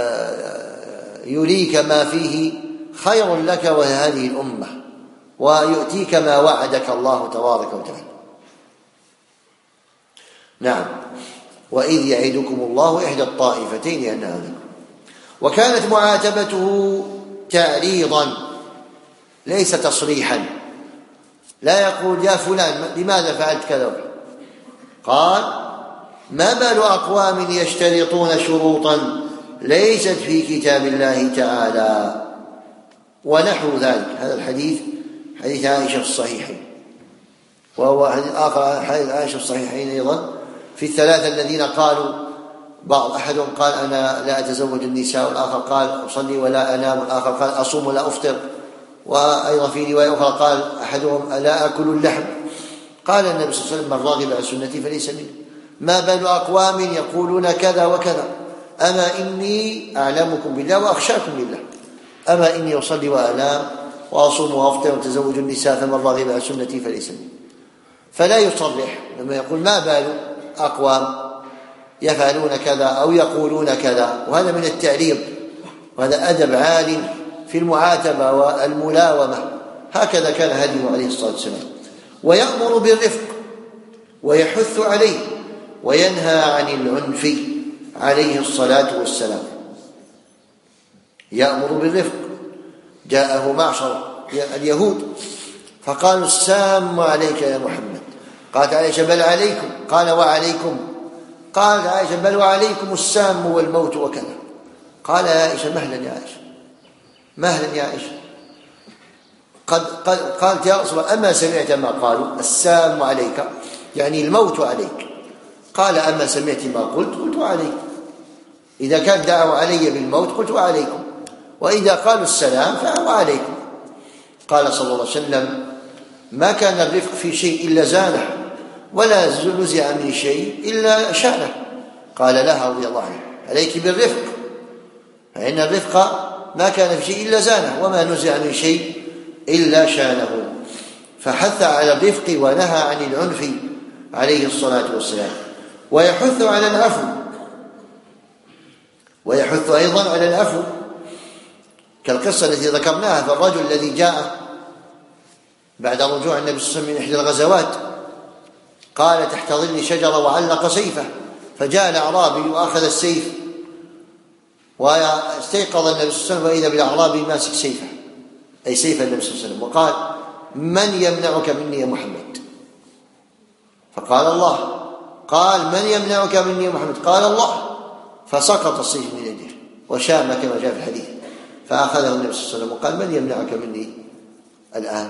يريك ما فيه خير لك وهذه الأمة، ويؤتيك ما وعدك الله تبارك وتعالى. نعم، وإذ يعدكم الله إحدى الطائفتين أنها لكم. وكانت معاتبته تعريضا ليس تصريحا، لا يقول يا فلان لماذا فعلت كذا، قال ما بال أقوام يشترطون شروطا ليست في كتاب الله تعالى، ونحو ذلك. هذا الحديث حديث عائشة في الصحيحين، وهو حديث آخر حديث عائشة في الصحيحين أيضا في الثلاثة الذين قالوا، بعض أحدهم قال أنا لا أتزوج النساء، والآخر قال أصلي ولا أنام، والآخر قال أصوم ولا أفطر، وأيضا في رواية أخرى قال أحدهم لا أكل اللحم. قال النبي صلى الله عليه وسلم من راغب عن سنتي فليس مني. ما بال أقوام يقولون كذا وكذا، أما إني أعلمكم بالله وأخشاكم لله، أما إني أصلي وأنام وأصوم وأفطر وأتزوج النساء فمن راغب عن سنتي فليس مني. فلا يصرح لما يقول ما بال أقوام يفعلون كذا أو يقولون كذا، وهذا من التعريض، وهذا أدب عال في المعاتبة والملاومة. هكذا كان هديه عليه الصلاة والسلام. ويأمر بالرفق ويحث عليه وينهى عن العنف عليه الصلاة والسلام. يأمر بالرفق. جاءه معشر اليهود فقالوا السام عليك يا محمد، قالت عائشة بل عليكم، قال وعليكم، قالت عائشة بل وعليكم السام والموت وكذا. قال يا عائشة مهلا يا عائشة مهلا يا عائشة، قد قالت يا رسول الله أما سمعت ما قالوا السام عليك يعني الموت عليك؟ قال أما سمعت ما قلت؟ قلت عليك. إذا كان دعوا علي بالموت قلت عليكم، وإذا قالوا السلام فهو عليكم. قال صلى الله عليه وسلم ما كان الرفق في شيء إلا زانه، ولا نزع من شيء إلا شانه. قال لها رضي الله عنه عليك بالرفق، فإن الرفق ما كان في شيء إلا زانه، وما نزع من شيء إلا شانه. فحث على الرفق ونهى عن العنف عليه الصلاة والسلام. ويحث على العفو، ويحث أيضا على العفو، كالقصة التي ذكرناها في الرجل الذي جاء بعد رجوع النبي صلى الله عليه وسلم من إحدى الغزوات، قال تحت ظل شجرة وعلق سيفه، فجاء الأعرابي وأخذ السيف، واستيقظ النبي صلى الله عليه وسلم وإذا بالأعرابي ماسك سيفه، أي سيف النبي صلى الله عليه وسلم، وقال من يمنعك مني يا محمد؟ فقال الله. قال من يمنعك مني محمد؟ قال الله، فسقط السيف من يده وشام كما جاء في الحديث، فأخذه النبي صلى الله عليه وسلم وقال من يمنعك مني الآن؟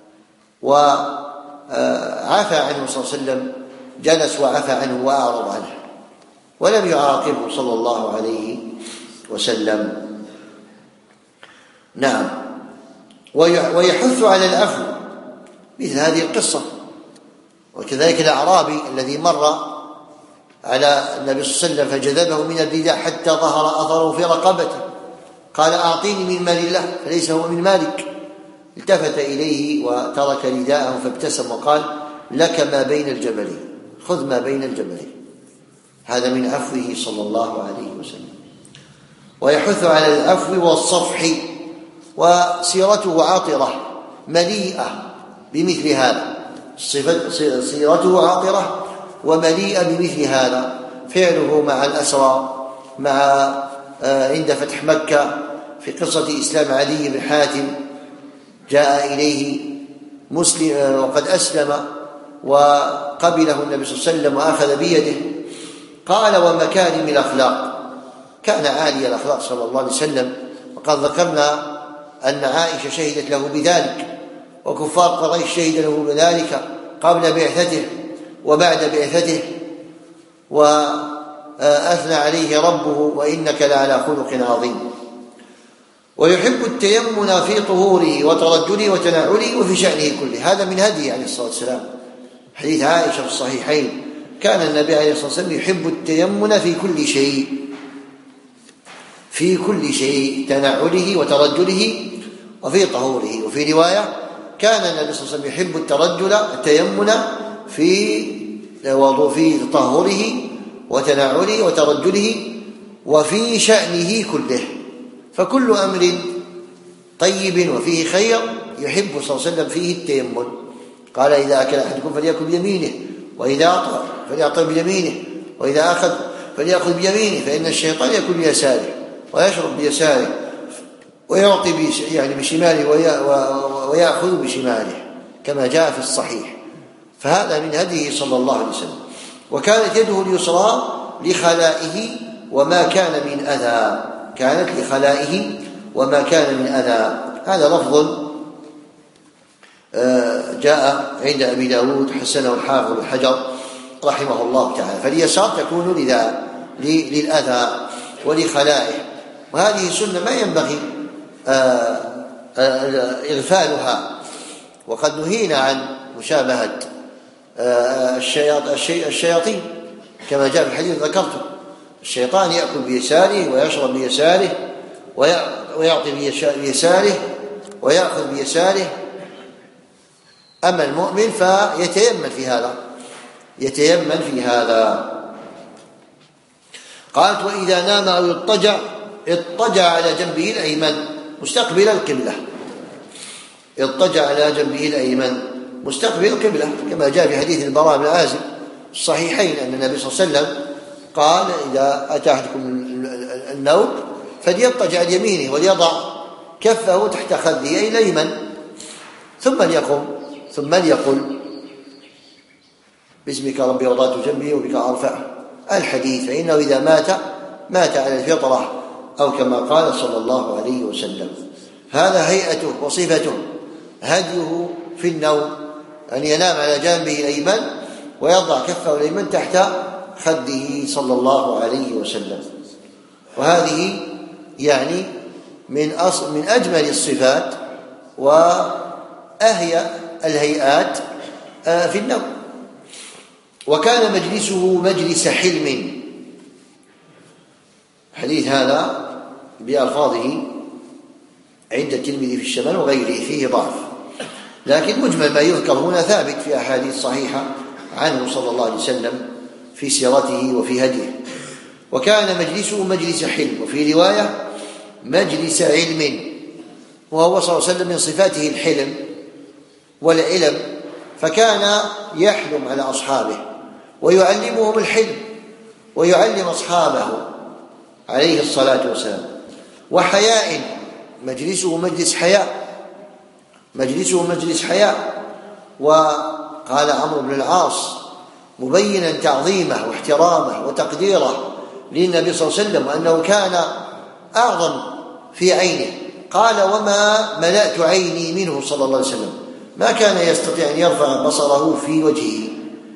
وعفى عنه صلى الله عليه وسلم، جلس وعفى عنه وأعرض عنه ولم يعاقبه صلى الله عليه وسلم. نعم. ويحث على العفو مثل هذه القصة. وكذلك الأعرابي الذي مر على النبي صلى الله عليه وسلم فجذبه من الرداء حتى ظهر أثره في رقبته، قال أعطيني من مال الله فليس هو من مالك، التفت إليه وترك رداءه فابتسم وقال لك ما بين الجبلين، خذ ما بين الجبلين. هذا من عفوه صلى الله عليه وسلم. ويحث على العفو والصفح، وسيرته عاطرة مليئة بمثل هذا، سيرته عاطرة ومليئة بمثل هذا، فعله مع الأسرى، مع عند فتح مكة، في قصة إسلام علي بن حاتم، جاء إليه مسلم وقد أسلم وقبله النبي صلى الله عليه وسلم وأخذ بيده، قال ومكارم الأخلاق، كان عالي الأخلاق صلى الله عليه وسلم. وقد ذكرنا أن عائشة شهدت له بذلك، وكفار قريش شهد له بذلك قبل بعثته وبعد بعثته، وأثنى عليه ربه وإنك لعلى خلق عظيم. ويحب التيمن في طهوره وترجله وتنعله وفي شأنه كله، هذا من هديه عليه الصلاة والسلام. حديث عائشة في الصحيحين كان النبي عليه الصلاة والسلام يحب التيمن في كل شيء، في كل شيء، تنعله وترجله وفي طهوره. وفي رواية كان النبي صلى الله عليه وسلم يحب الترجل التيمن في وفي طهوره وتنعله وترجله وفي شأنه كله، فكل أمر طيب وفيه خير يحب صلى الله عليه وسلم فيه التيمن. قال إذا أكل أحدكم فليأكل بيمينه، وإذا أطعم فليأطعم بيمينه، وإذا أخذ فليأخذ بيمينه، فإن الشيطان يأكل بيساره ويشرب بيساره ويعطي يعني بشماله ويأخذ بشماله كما جاء في الصحيح. فهذا من هديه صلى الله عليه وسلم. وكانت يده اليسرى لخلائه وما كان من أذى، كانت لخلائه وما كان من أذى. هذا لفظ جاء عند أبي داود، حسنه الحافظ بن حجر رحمه الله تعالى. فاليسار تكون للأذى ولخلائه، وهذه سنة ما ينبغي إغفالها. وقد نهينا عن مشابهة الشياطين كما جاء في الحديث ذكرته، الشيطان يأكل بيساره ويشرب بيساره ويعطي بيساره ويأخذ بيساره، أما المؤمن فيتيمن في هذا، يتيمن في هذا. قالت وإذا نام أو اضطجع اضطجع على جنبه الأيمن مستقبل القبلة، اضطجع على جنبه الأيمن مستقبل القبلة، كما جاء في حديث البراء بن عازب الصحيحين أن النبي صلى الله عليه وسلم قال إذا أتى أحدكم النوم فليضطجع عن يمينه وليضع كفه تحت خده أي الأيمن، ثم ليقم ثم ليقل باسمك ربي وضعت جنبي وبك أرفعه الحديث، فإنه إذا مات مات على الفطرة أو كما قال صلى الله عليه وسلم. هذا هيئته وصفته، هديه في النوم أن ينام على جانبه الأيمن ويضع كفه الأيمن تحت خده صلى الله عليه وسلم. وهذه يعني من أصل من أجمل الصفات وأهيأ الهيئات في النوم. وكان مجلسه مجلس حلم، حديث هذا بألفاظه عند الترمذي في الشمال وغيره فيه ضعف، لكن مجمل ما يذكر هنا ثابت في أحاديث صحيحة عنه صلى الله عليه وسلم في سيرته وفي هديه. وكان مجلسه مجلس حلم، وفي رواية مجلس علم، وهو صلى الله عليه وسلم من صفاته الحلم والعلم، فكان يحلم على أصحابه ويعلمهم الحلم ويعلم أصحابه عليه الصلاة والسلام. وحياء، مجلسه مجلس حياء، مجلسه مجلس حياء. وقال عمرو بن العاص مبينا تعظيمه واحترامه وتقديره للنبي صلى الله عليه وسلم وأنه كان أعظم في عينه. قال: وما ملأت عيني منه صلى الله عليه وسلم. ما كان يستطيع أن يرفع بصره في وجهه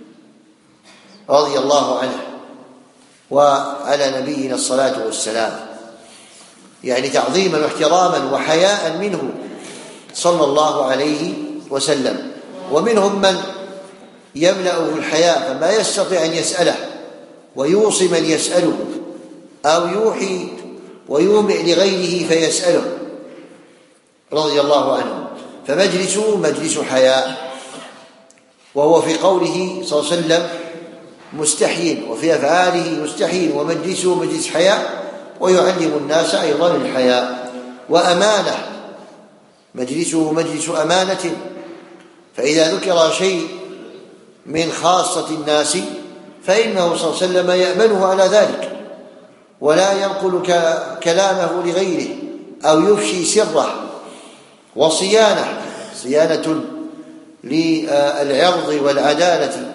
رضي الله عنه وعلى نبينا الصلاة والسلام، يعني تعظيما واحتراما وحياء منه صلى الله عليه وسلم. ومنهم من يملأه الحياء فما يستطيع أن يسأله ويوصي من يسأله، أو يوحي ويومئ لغيره فيسأله رضي الله عنه، فمجلسه مجلس حياء. وهو في قوله صلى الله عليه وسلم مستحيٍ، وفي أفعاله مستحيٍ، ومجلسه مجلس حياء، ويعلم الناس أيضا الحياء. وأمانة، مجلسه مجلس أمانة، فإذا ذكر شيء من خاصة الناس فإنه صلى الله عليه وسلم يأمنه على ذلك، ولا ينقل كلامه لغيره أو يفشي سره. وصيانة، صيانة للعرض والعدالة.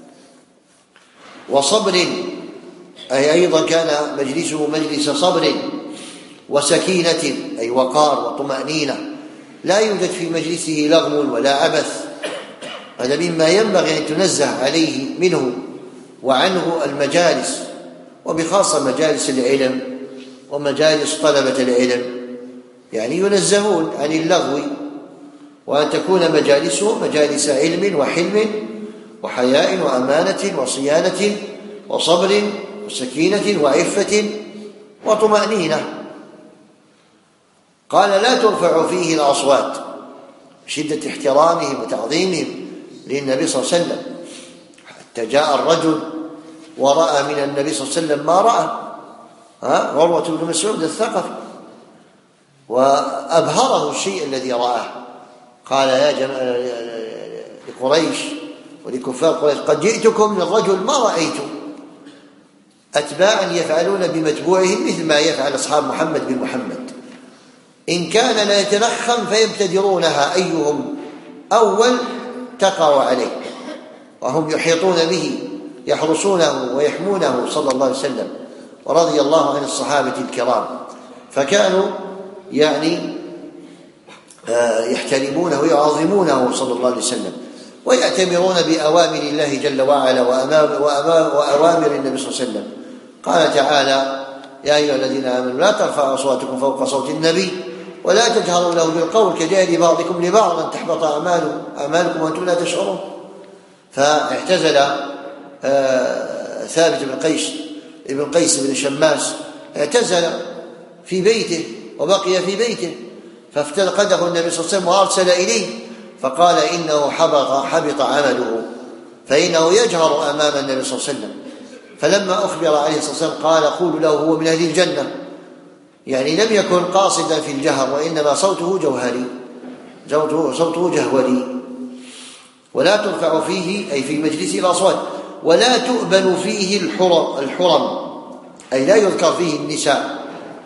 وصبر، أي أيضا كان مجلسه مجلس صبر وسكينة، أي وقار وطمأنينة، لا يوجد في مجلسه لغو ولا عبث. هذا مما ينبغي أن تنزه عليه منه وعنه المجالس، وبخاصة مجالس العلم ومجالس طلبة العلم، يعني ينزهون عن اللغو، وأن تكون مجالسهم مجالس علم وحلم وحياء وأمانة وصيانة وصبر وسكينة وعفة وطمأنينة. قال: لا ترفع فيه الأصوات، شدة احترامهم وتعظيمهم للنبي صلى الله عليه وسلم، حتى جاء الرجل ورأى من النبي صلى الله عليه وسلم ما رأى، ها عروة بن مسعود الثقفي، وأبهره الشيء الذي رآه. قال يا جماعة لقريش ولكفار قريش: قد جئتكم من رجل ما رأيتم، أتباعا يفعلون بمتبوعهم مثل ما يفعل أصحاب محمد بن محمد، إن كان لا يتنخم فيبتدرونها أيهم أول تقع عليه، وهم يحيطون به يحرسونه ويحمونه صلى الله عليه وسلم، ورضي الله عن الصحابة الكرام. فكانوا يعني يحترمونه ويعظمونه صلى الله عليه وسلم، ويأتمرون بأوامر الله جل وعلا وأوامر النبي صلى الله عليه وسلم. قال تعالى: يا أيها الذين آمنوا لا ترفعوا أصواتكم فوق صوت النبي ولا تجهروا له بالقول كجهر بعضكم لبعض أن تحبط أعمالكم وأنتم لا تشعرون. فاعتزل ثابت بن قيس ابن قيس بن شماس، اعتزل في بيته وبقي في بيته، فافتقده النبي صلى الله عليه وسلم وأرسل إليه فقال: إنه حبط, حبط عمله، فإنه يجهر أمام النبي صلى الله عليه وسلم. فلما أخبر عليه الصلاة والسلام قال: قولوا له هو من أهل الجنة، يعني لم يكن قاصدا في الجهر، وإنما صوته جوهري، صوته جهوري. ولا ترفع فيه، أي في مجلس الأصوات، ولا تؤبن فيه الحرم, الحرم أي لا يذكر فيه النساء،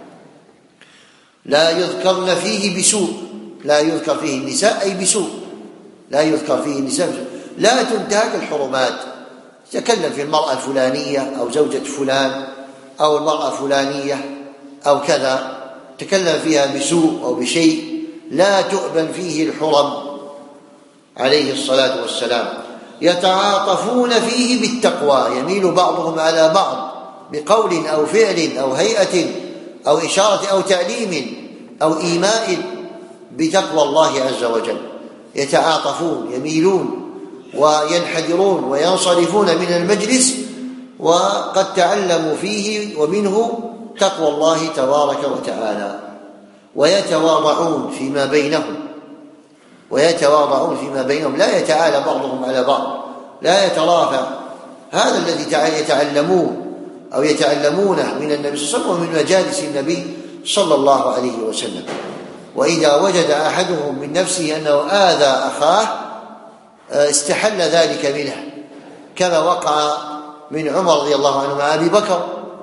لا يذكرن فيه بسوء، لا يذكر فيه النساء أي بسوء، لا يذكر فيه النساء بسوء. لا تنتهك الحرمات، تكلم في المرأة الفلانية أو زوجة فلان أو المرأة فلانية أو كذا، تكلم فيها بسوء أو بشيء، لا تؤبن فيه الحرم عليه الصلاة والسلام. يتعاطفون فيه بالتقوى، يميل بعضهم على بعض بقول أو فعل أو هيئة أو إشارة أو تعليم أو إيماء بتقوى الله عز وجل. يتعاطفون، يميلون وينحدرون وينصرفون من المجلس، وقد تعلموا فيه ومنه تقوى الله تبارك وتعالى. ويتواضعون فيما بينهم، ويتواضعون فيما بينهم، لا يتعالى بعضهم على بعض، لا يترافع. هذا الذي يتعلموه أو يتعلمونه من النبي صلى الله عليه وسلم ومن مجالس النبي صلى الله عليه وسلم. وإذا وجد أحدهم من نفسه أنه آذى أخاه استحل ذلك منه، كما وقع من عمر رضي الله عنه مع أبي بكر،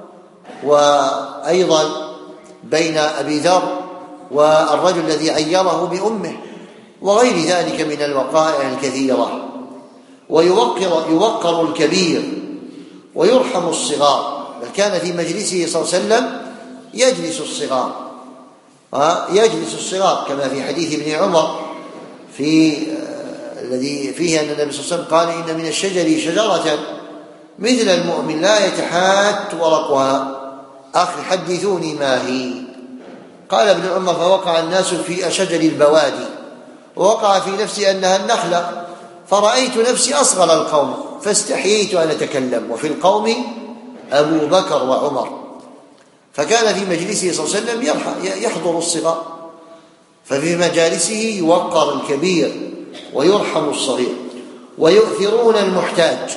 وأيضا بين أبي ذر والرجل الذي عيره بأمه، وغير ذلك من الوقائع الكثيرة. ويوقر يوقر الكبير ويرحم الصغار، بل كان في مجلسه صلى الله عليه وسلم يجلس الصغار يجلس الصغار كما في حديث ابن عمر في الذي فيه أن النبي صلى الله عليه وسلم قال: إن من الشجر شجرة مثل المؤمن لا يتحات ورقها، أخي حدثوني ما هي. قال ابن عمر: فوقع الناس في شجر البوادي، ووقع في نفسي أنها النخلة، فرأيت نفسي أصغر القوم فاستحييت أن أتكلم، وفي القوم أبو بكر وعمر. فكان في مجلسه صلى الله عليه وسلم يحضر الصغار، ففي مجالسه يوقر الكبير ويرحم الصغير، ويؤثرون المحتاج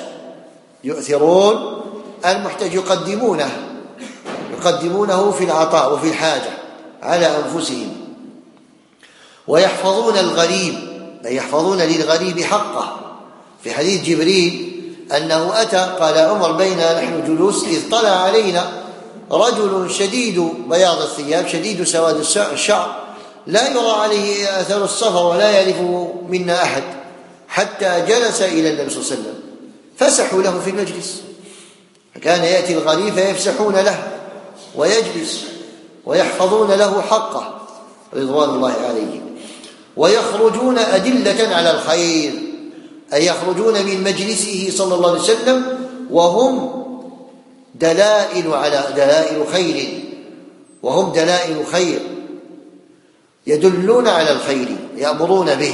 يؤثرون المحتاج يقدمونه يقدمونه في العطاء وفي الحاجة على أنفسهم، ويحفظون الغريب، أي يحفظون للغريب حقه. في حديث جبريل أنه أتى قال عمر: بيننا نحن جلوس إذ طلع علينا رجل شديد بياض الثياب شديد سواد الشعر لا يرى عليه أثر السفر ولا يعرف منا أحد، حتى جلس إلى النبي صلى الله عليه وسلم فسحوا له في المجلس، فكان يأتي الغريب فيفسحون له ويجلس ويحفظون له حقه رضوان الله عليه. ويخرجون أدلة على الخير، أي يخرجون من مجلسه صلى الله عليه وسلم وهم دلائل على دلائل خير وهم دلائل خير يدلون على الخير، يأمرون به،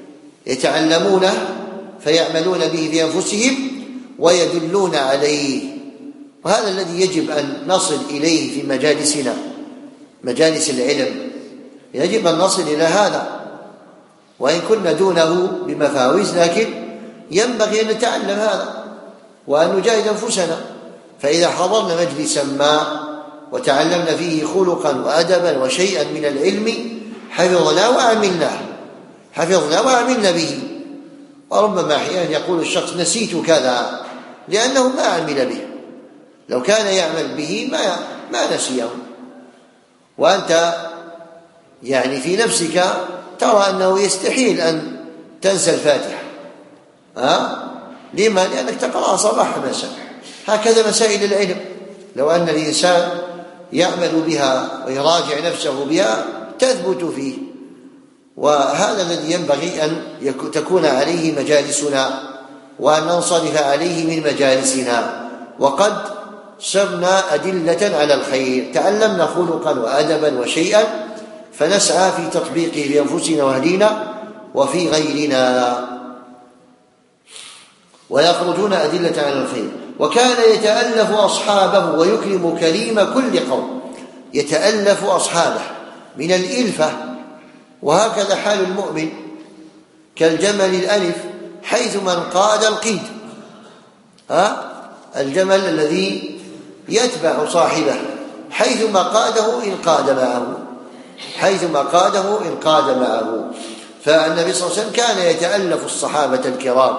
يتعلمونه فيعملون به في أنفسهم ويدلون عليه. وهذا الذي يجب أن نصل إليه في مجالسنا، مجالس العلم، يجب أن نصل إلى هذا، وإن كنا دونه بمفاوز، لكن ينبغي أن نتعلم هذا وأن نجاهد أنفسنا. فإذا حضرنا مجلسا ما وتعلمنا فيه خلقا وأدبا وشيئا من العلم حفظنا وعملناه حفظنا وعملنا به. وربما أحيانا يقول الشخص: نسيت كذا، لأنه ما عمل به. لو كان يعمل به ما ما نسيه. وأنت يعني في نفسك ترى أنه يستحيل أن تنسى الفاتحة، ها؟ لما؟ لأنك تقرأ صباح مساء. هكذا مسائل العلم، لو أن الإنسان يعمل بها ويراجع نفسه بها تثبت فيه. وهذا الذي ينبغي أن تكون عليه مجالسنا، وأن ننصرف عليه من مجالسنا. وقد صرنا أدلة على الخير، تعلمنا خلقا وأدبا وشيئا، فنسعى في تطبيقه في أنفسنا وأهلينا وفي غيرنا. ويخرجون أدلة على الخير. وكان يتألف أصحابه ويكرم كريم كل قوم، يتألف أصحابه من الإلفة. وهكذا حال المؤمن كالجمل الألف حيث من قاد القيد، ها؟ الجمل الذي يتبع صاحبه حيثما قاده إن قاد معه حيثما قاده إن قاد معه. فالنبي صلى الله عليه وسلم كان يتألف الصحابة الكرام،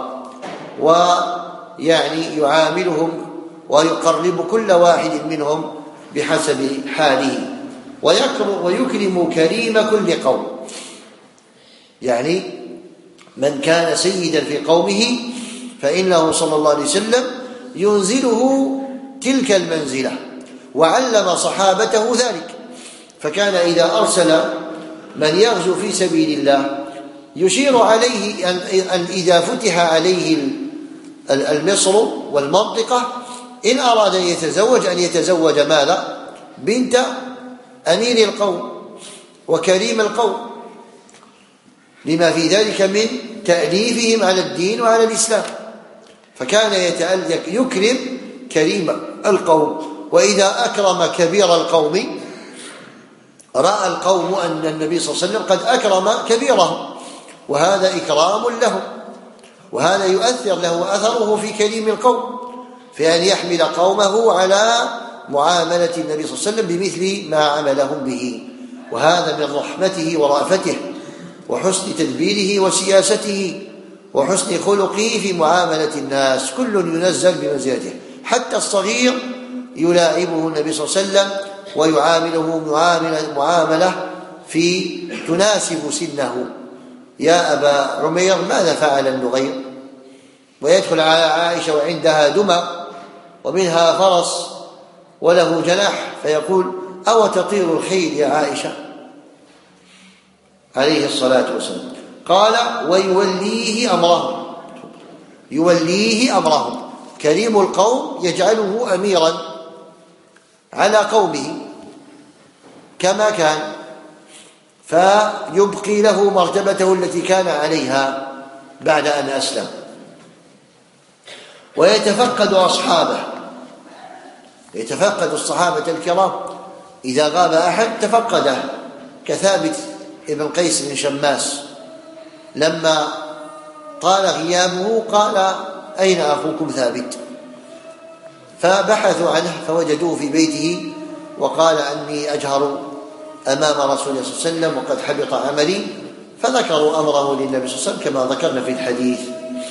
ويعني يعاملهم ويقرب كل واحد منهم بحسب حاله، ويكرم كريم كل قوم، يعني من كان سيدا في قومه فإنه صلى الله عليه وسلم ينزله تلك المنزلة، وعلم صحابته ذلك. فكان إذا أرسل من يغزو في سبيل الله يشير عليه أن إذا فتح عليه المصر والمنطقة إن أراد أن يتزوج أن يتزوج ماذا؟ بنت أمير القوم وكريم القوم، لما في ذلك من تأليفهم على الدين وعلى الإسلام. فكان يتألف يكرم كريم القوم. وإذا أكرم كبير القوم رأى القوم أن النبي صلى الله عليه وسلم قد أكرم كبيرهم، وهذا إكرام له، وهذا يؤثر له أثره في كريم القوم، في أن يحمل قومه على معاملة النبي صلى الله عليه وسلم بمثل ما عملهم به. وهذا من رحمته ورأفته وحسن تدبيره وسياسته وحسن خلقه في معاملة الناس. كل ينزل بمنزلته، حتى الصغير يلاعبه النبي صلى الله عليه وسلم ويعامله معاملة, معاملة في تناسب سنه. يا أبا عمير ماذا فعل النغير؟ ويدخل على عائشة وعندها دمى ومنها فرس وله جناح، فيقول: أو تطير الخيل يا عائشة؟ عليه الصلاة والسلام. قال: ويوليه أمرهم، يوليه أمرهم، كريم القوم يجعله أميرا على قومه كما كان، فيبقي له مرتبته التي كان عليها بعد أن أسلم. ويتفقد أصحابه، يتفقد الصحابة الكرام، إذا غاب أحد تفقده، كثابت ابن قيس بن شماس لما طال غيابه قال: أين أخوكم ثابت؟ فبحثوا عنه فوجدوه في بيته، وقال: أني أجهر أمام رسول الله صلى الله عليه وسلم وقد حبط عملي، فذكروا أمره للنبي صلى الله عليه وسلم كما ذكرنا في الحديث.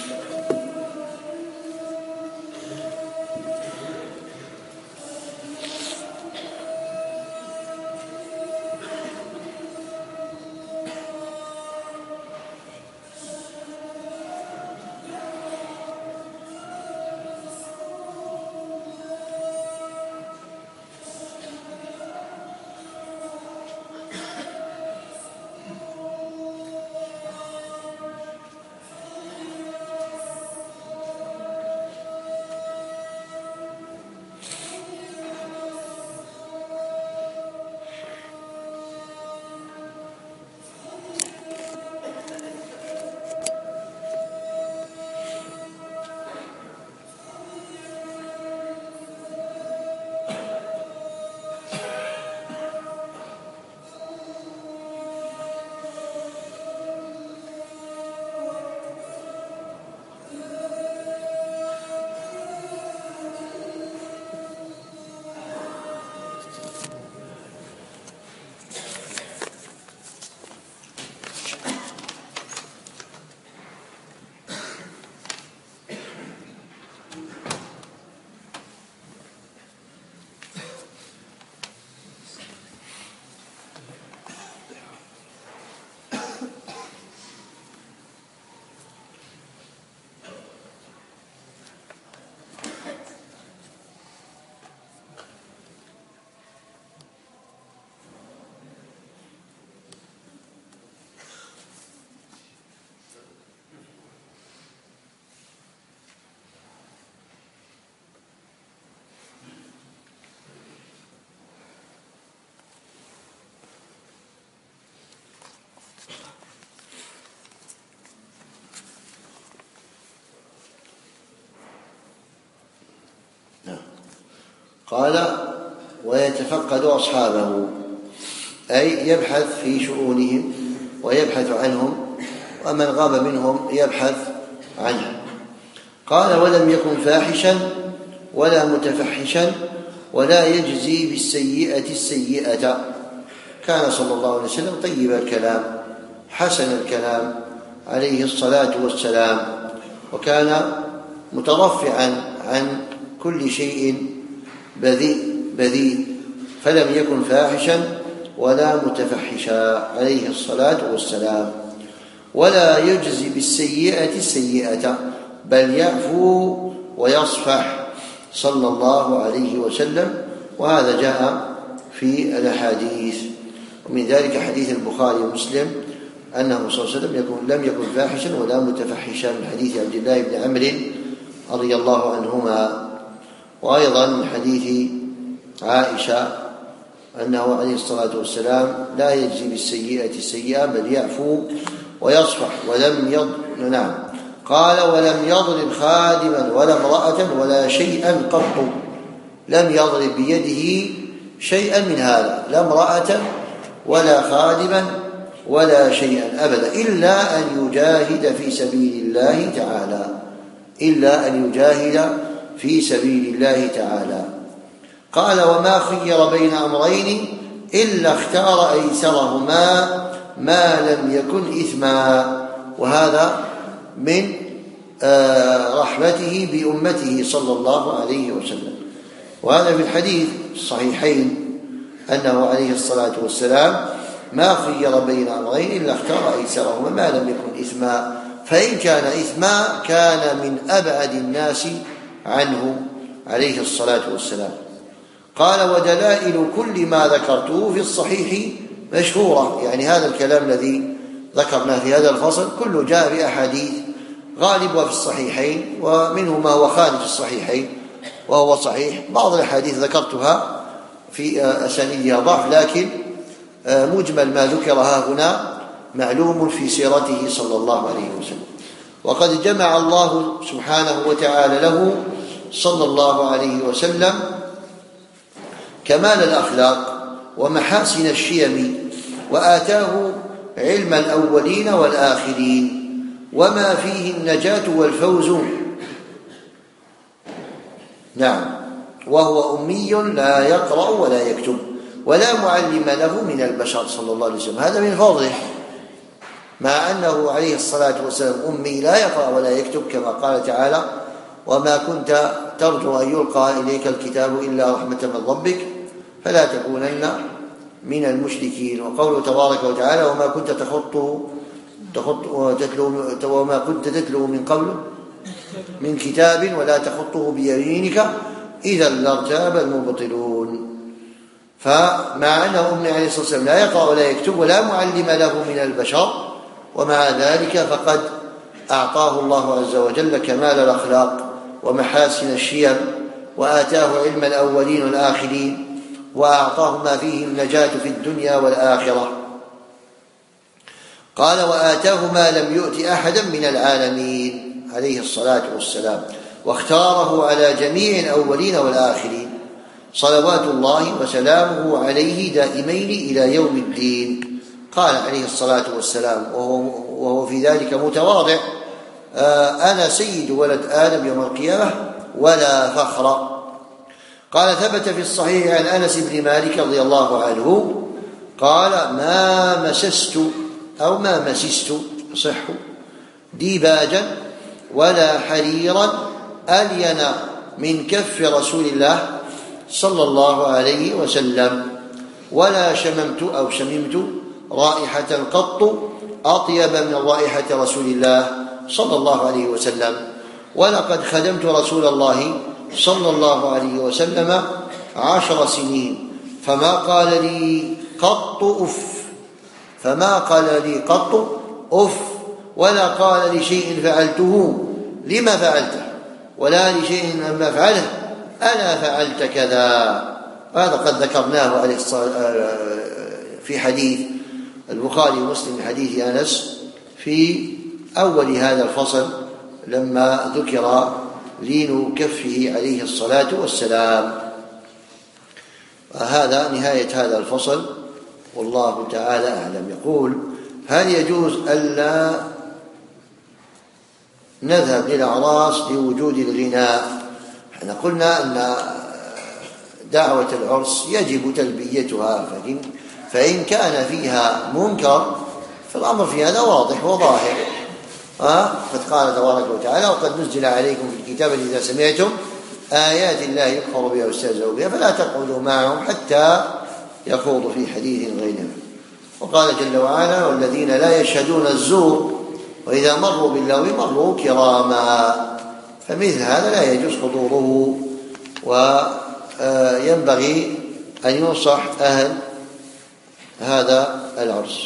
قال: ويتفقد أصحابه، أي يبحث في شؤونهم ويبحث عنهم، ومن غاب منهم يبحث عنه. قال: ولم يكن فاحشا ولا متفحشا ولا يجزي بالسيئة السيئة. كان صلى الله عليه وسلم طيب الكلام حسن الكلام عليه الصلاة والسلام، وكان مترفعا عن كل شيء بذيء بذيء، فلم يكن فاحشا ولا متفحشا عليه الصلاة والسلام. ولا يجزي بالسيئة السيئة، بل يعفو ويصفح صلى الله عليه وسلم، وهذا جاء في الأحاديث. ومن ذلك حديث البخاري ومسلم أنه صلى الله عليه وسلم يكون لم يكن فاحشا ولا متفحشا، من حديث عبد الله بن عمرو رضي الله عنهما. وأيضا من حديث عائشة أنه عليه الصلاة والسلام لا يجزي بالسيئة السيئة بل يعفو ويصفح. ولم يضرب نعم قال: ولم يضرب خادما ولا امرأة ولا شيئا قط. لم يضرب بيده شيئا من هذا، لا امرأة ولا خادما ولا شيئا أبدا، إلا أن يجاهد في سبيل الله تعالى، إلا أن يجاهد في سبيل الله تعالى. قال: وما خير بين أمرين إلا اختار أيسرهما ما لم يكن إثما. وهذا من رحمته بأمته صلى الله عليه وسلم. وهذا في الحديث الصحيحين أنه عليه الصلاة والسلام ما خير بين أمرين إلا اختار أيسرهما ما لم يكن إثما. فإن كان إثما كان من أبعد الناس عنه عليه الصلاة والسلام. قال: ودلائل كل ما ذكرته في الصحيح مشهورة. يعني هذا الكلام الذي ذكرنا في هذا الفصل كله جاء بأحاديث غالبها في الصحيحين، ومنه ما هو خارج الصحيحين وهو صحيح. بعض الأحاديث ذكرتها في أسانيدها ضعف، لكن مجمل ما ذكرها هنا معلوم في سيرته صلى الله عليه وسلم. وقد جمع الله سبحانه وتعالى له صلى الله عليه وسلم كمال الأخلاق ومحاسن الشيم، وآتاه علم الأولين والآخرين وما فيه النجاة والفوز. نعم. وهو أمي لا يقرأ ولا يكتب ولا معلم له من البشر صلى الله عليه وسلم. هذا من فضله، مع أنه عليه الصلاة والسلام أمي لا يقرأ ولا يكتب، كما قال تعالى: وما كنت ترجو أن يلقى إليك الكتاب إلا رحمة من ربك فلا تكونن من المشركين. وقوله تبارك وتعالى: وما كنت تخط تخط وتتلو وما كنت تتلو من قبل من كتاب ولا تخطه بيمينك إذا لارتاب المبطلون. فمع أنه أمي عليه الصلاة والسلام لا يقرأ ولا يكتب ولا معلم له من البشر، ومع ذلك فقد أعطاه الله عز وجل كمال الأخلاق ومحاسن الشيم، وآتاه علم الأولين والآخرين، وأعطاه ما فيه النجاة في الدنيا والآخرة. قال: وآتاه ما لم يؤت أحدا من العالمين عليه الصلاة والسلام، واختاره على جميع الأولين والآخرين صلوات الله وسلامه عليه دائمين إلى يوم الدين. قال عليه الصلاة والسلام وهو في ذلك متواضع: أنا سيد ولد آدم يوم القيامة ولا فخر. قال: ثبت في الصحيح عن أنس بن مالك رضي الله عنه قال: ما مسست أو ما مسست صح ديباجا ولا حريرا ألين من كف رسول الله صلى الله عليه وسلم، ولا شممت أو شممت رائحة قط أطيب من رائحة رسول الله صلى الله عليه وسلم. ولقد خدمت رسول الله صلى الله عليه وسلم عشر سنين فما قال لي قط أف فما قال لي قط أف ولا قال لشيء فعلته لما فعلته، ولا لشيء لما فعله أنا فعلت كذا. هذا قد ذكرناه عليه في حديث البخاري ومسلم حديث أنس في أول هذا الفصل لما ذكر لين كفه عليه الصلاة والسلام. هذا نهاية هذا الفصل، والله تعالى أعلم. يقول: هل يجوز ألا نذهب للأعراس لوجود الغناء؟ احنا قلنا أن دعوة العرس يجب تلبيتها، فإن كان فيها منكر فالأمر في هذا واضح وظاهر. أه؟ قد قال تبارك وتعالى: وقد نزل عليكم في الكتاب إذا سمعتم آيات الله يكفر بها ويستهزأ بها فلا تقعدوا معهم حتى يخوضوا في حديث غيره. وقال جل وعلا: والذين لا يشهدون الزور وإذا مروا باللغو مروا كراما. فمثل هذا لا يجوز حضوره، وينبغي أن ينصح أهل هذا العرس.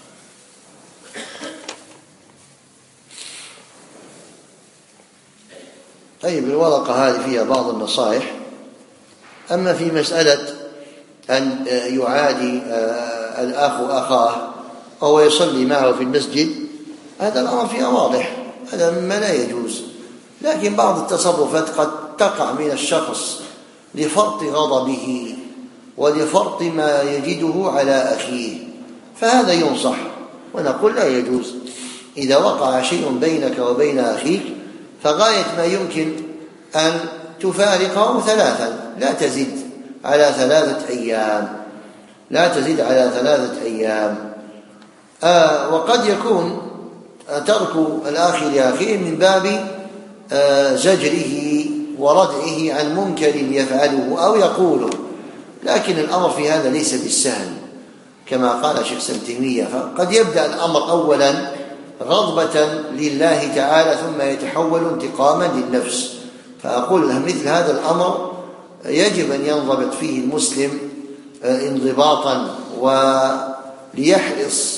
طيب، الورقة هذه فيها بعض النصائح. أما في مسألة أن يعادي الأخ أخاه أو يصلي معه في المسجد، هذا الأمر فيها واضح، هذا مما لا يجوز. لكن بعض التصرفات قد تقع من الشخص لفرط غضبه ولفرط ما يجده على أخيه، فهذا ينصح ونقول لا يجوز. إذا وقع شيء بينك وبين أخيك فغاية ما يمكن أن تفارقه ثلاثا، لا تزيد على ثلاثة أيام لا تزيد على ثلاثة أيام. آه وقد يكون ترك الآخر لأخيه من باب آه زجره وردعه عن منكر يفعله أو يقوله، لكن الأمر في هذا ليس بالسهل كما قال شيخ ابن تيمية. فقد يبدأ الأمر أولا غضبة لله تعالى ثم يتحول انتقاما للنفس. فأقول مثل هذا الأمر يجب أن ينضبط فيه المسلم انضباطا، وليحرص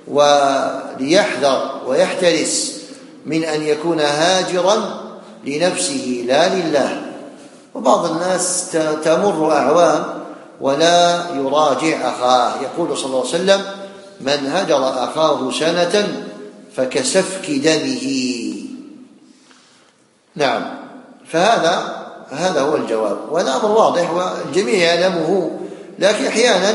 وليحذر ويحترس من أن يكون هاجرا لنفسه لا لله. وبعض الناس تمر أعوام ولا يراجع أخاه، يقول صلى الله عليه وسلم: من هجر أخاه سنة فكسفك دمه. نعم، فهذا هذا هو الجواب، والأمر واضح والجميع يعلمه، لكن أحيانا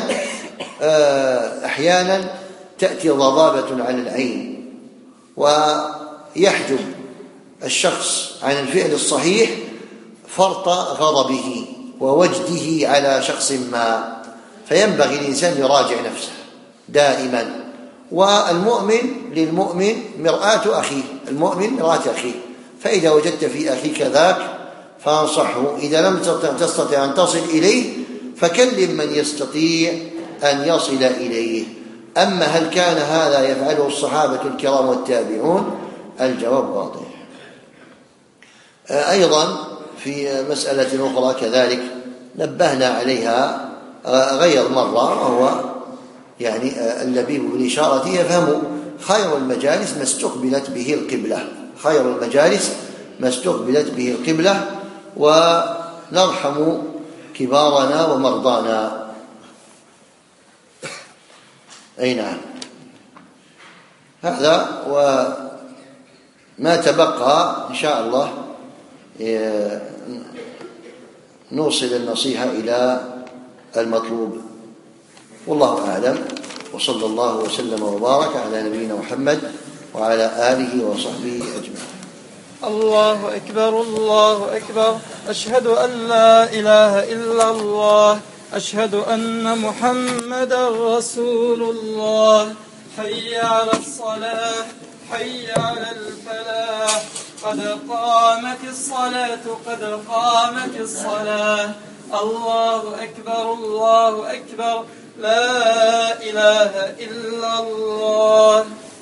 أحيانا تأتي ضبابة على العين ويحجب الشخص عن الفعل الصحيح فرط غضبه ووجده على شخص ما، فينبغي الإنسان يراجع نفسه دائما. والمؤمن للمؤمن مرآة أخيه، المؤمن مرآة أخيه، فإذا وجدت في أخيك ذاك فانصحه، إذا لم تستطع أن تصل إليه فكلم من يستطيع أن يصل إليه. أما هل كان هذا يفعله الصحابة الكرام والتابعون؟ الجواب واضح. أيضا في مسألة أخرى كذلك نبهنا عليها غير مرة، وهو يعني اللبيب بالإشارة يفهم: خير المجالس ما استقبلت به القبلة، خير المجالس ما استقبلت به القبلة، ونرحم كبارنا ومرضانا. أي نعم، هذا وما تبقى إن شاء الله نوصل النصيحة إلى المطلوب، والله أعلم. وصلى الله وسلم وبارك على نبينا محمد وعلى آله وصحبه أجمعين. الله أكبر الله أكبر، أشهد أن لا إله إلا الله، أشهد أن محمدا رسول الله. حي على الصلاة، حي على الفلاح، قد قامت الصلاة قد قامت الصلاة. الله أكبر الله أكبر، لا إله إلا الله.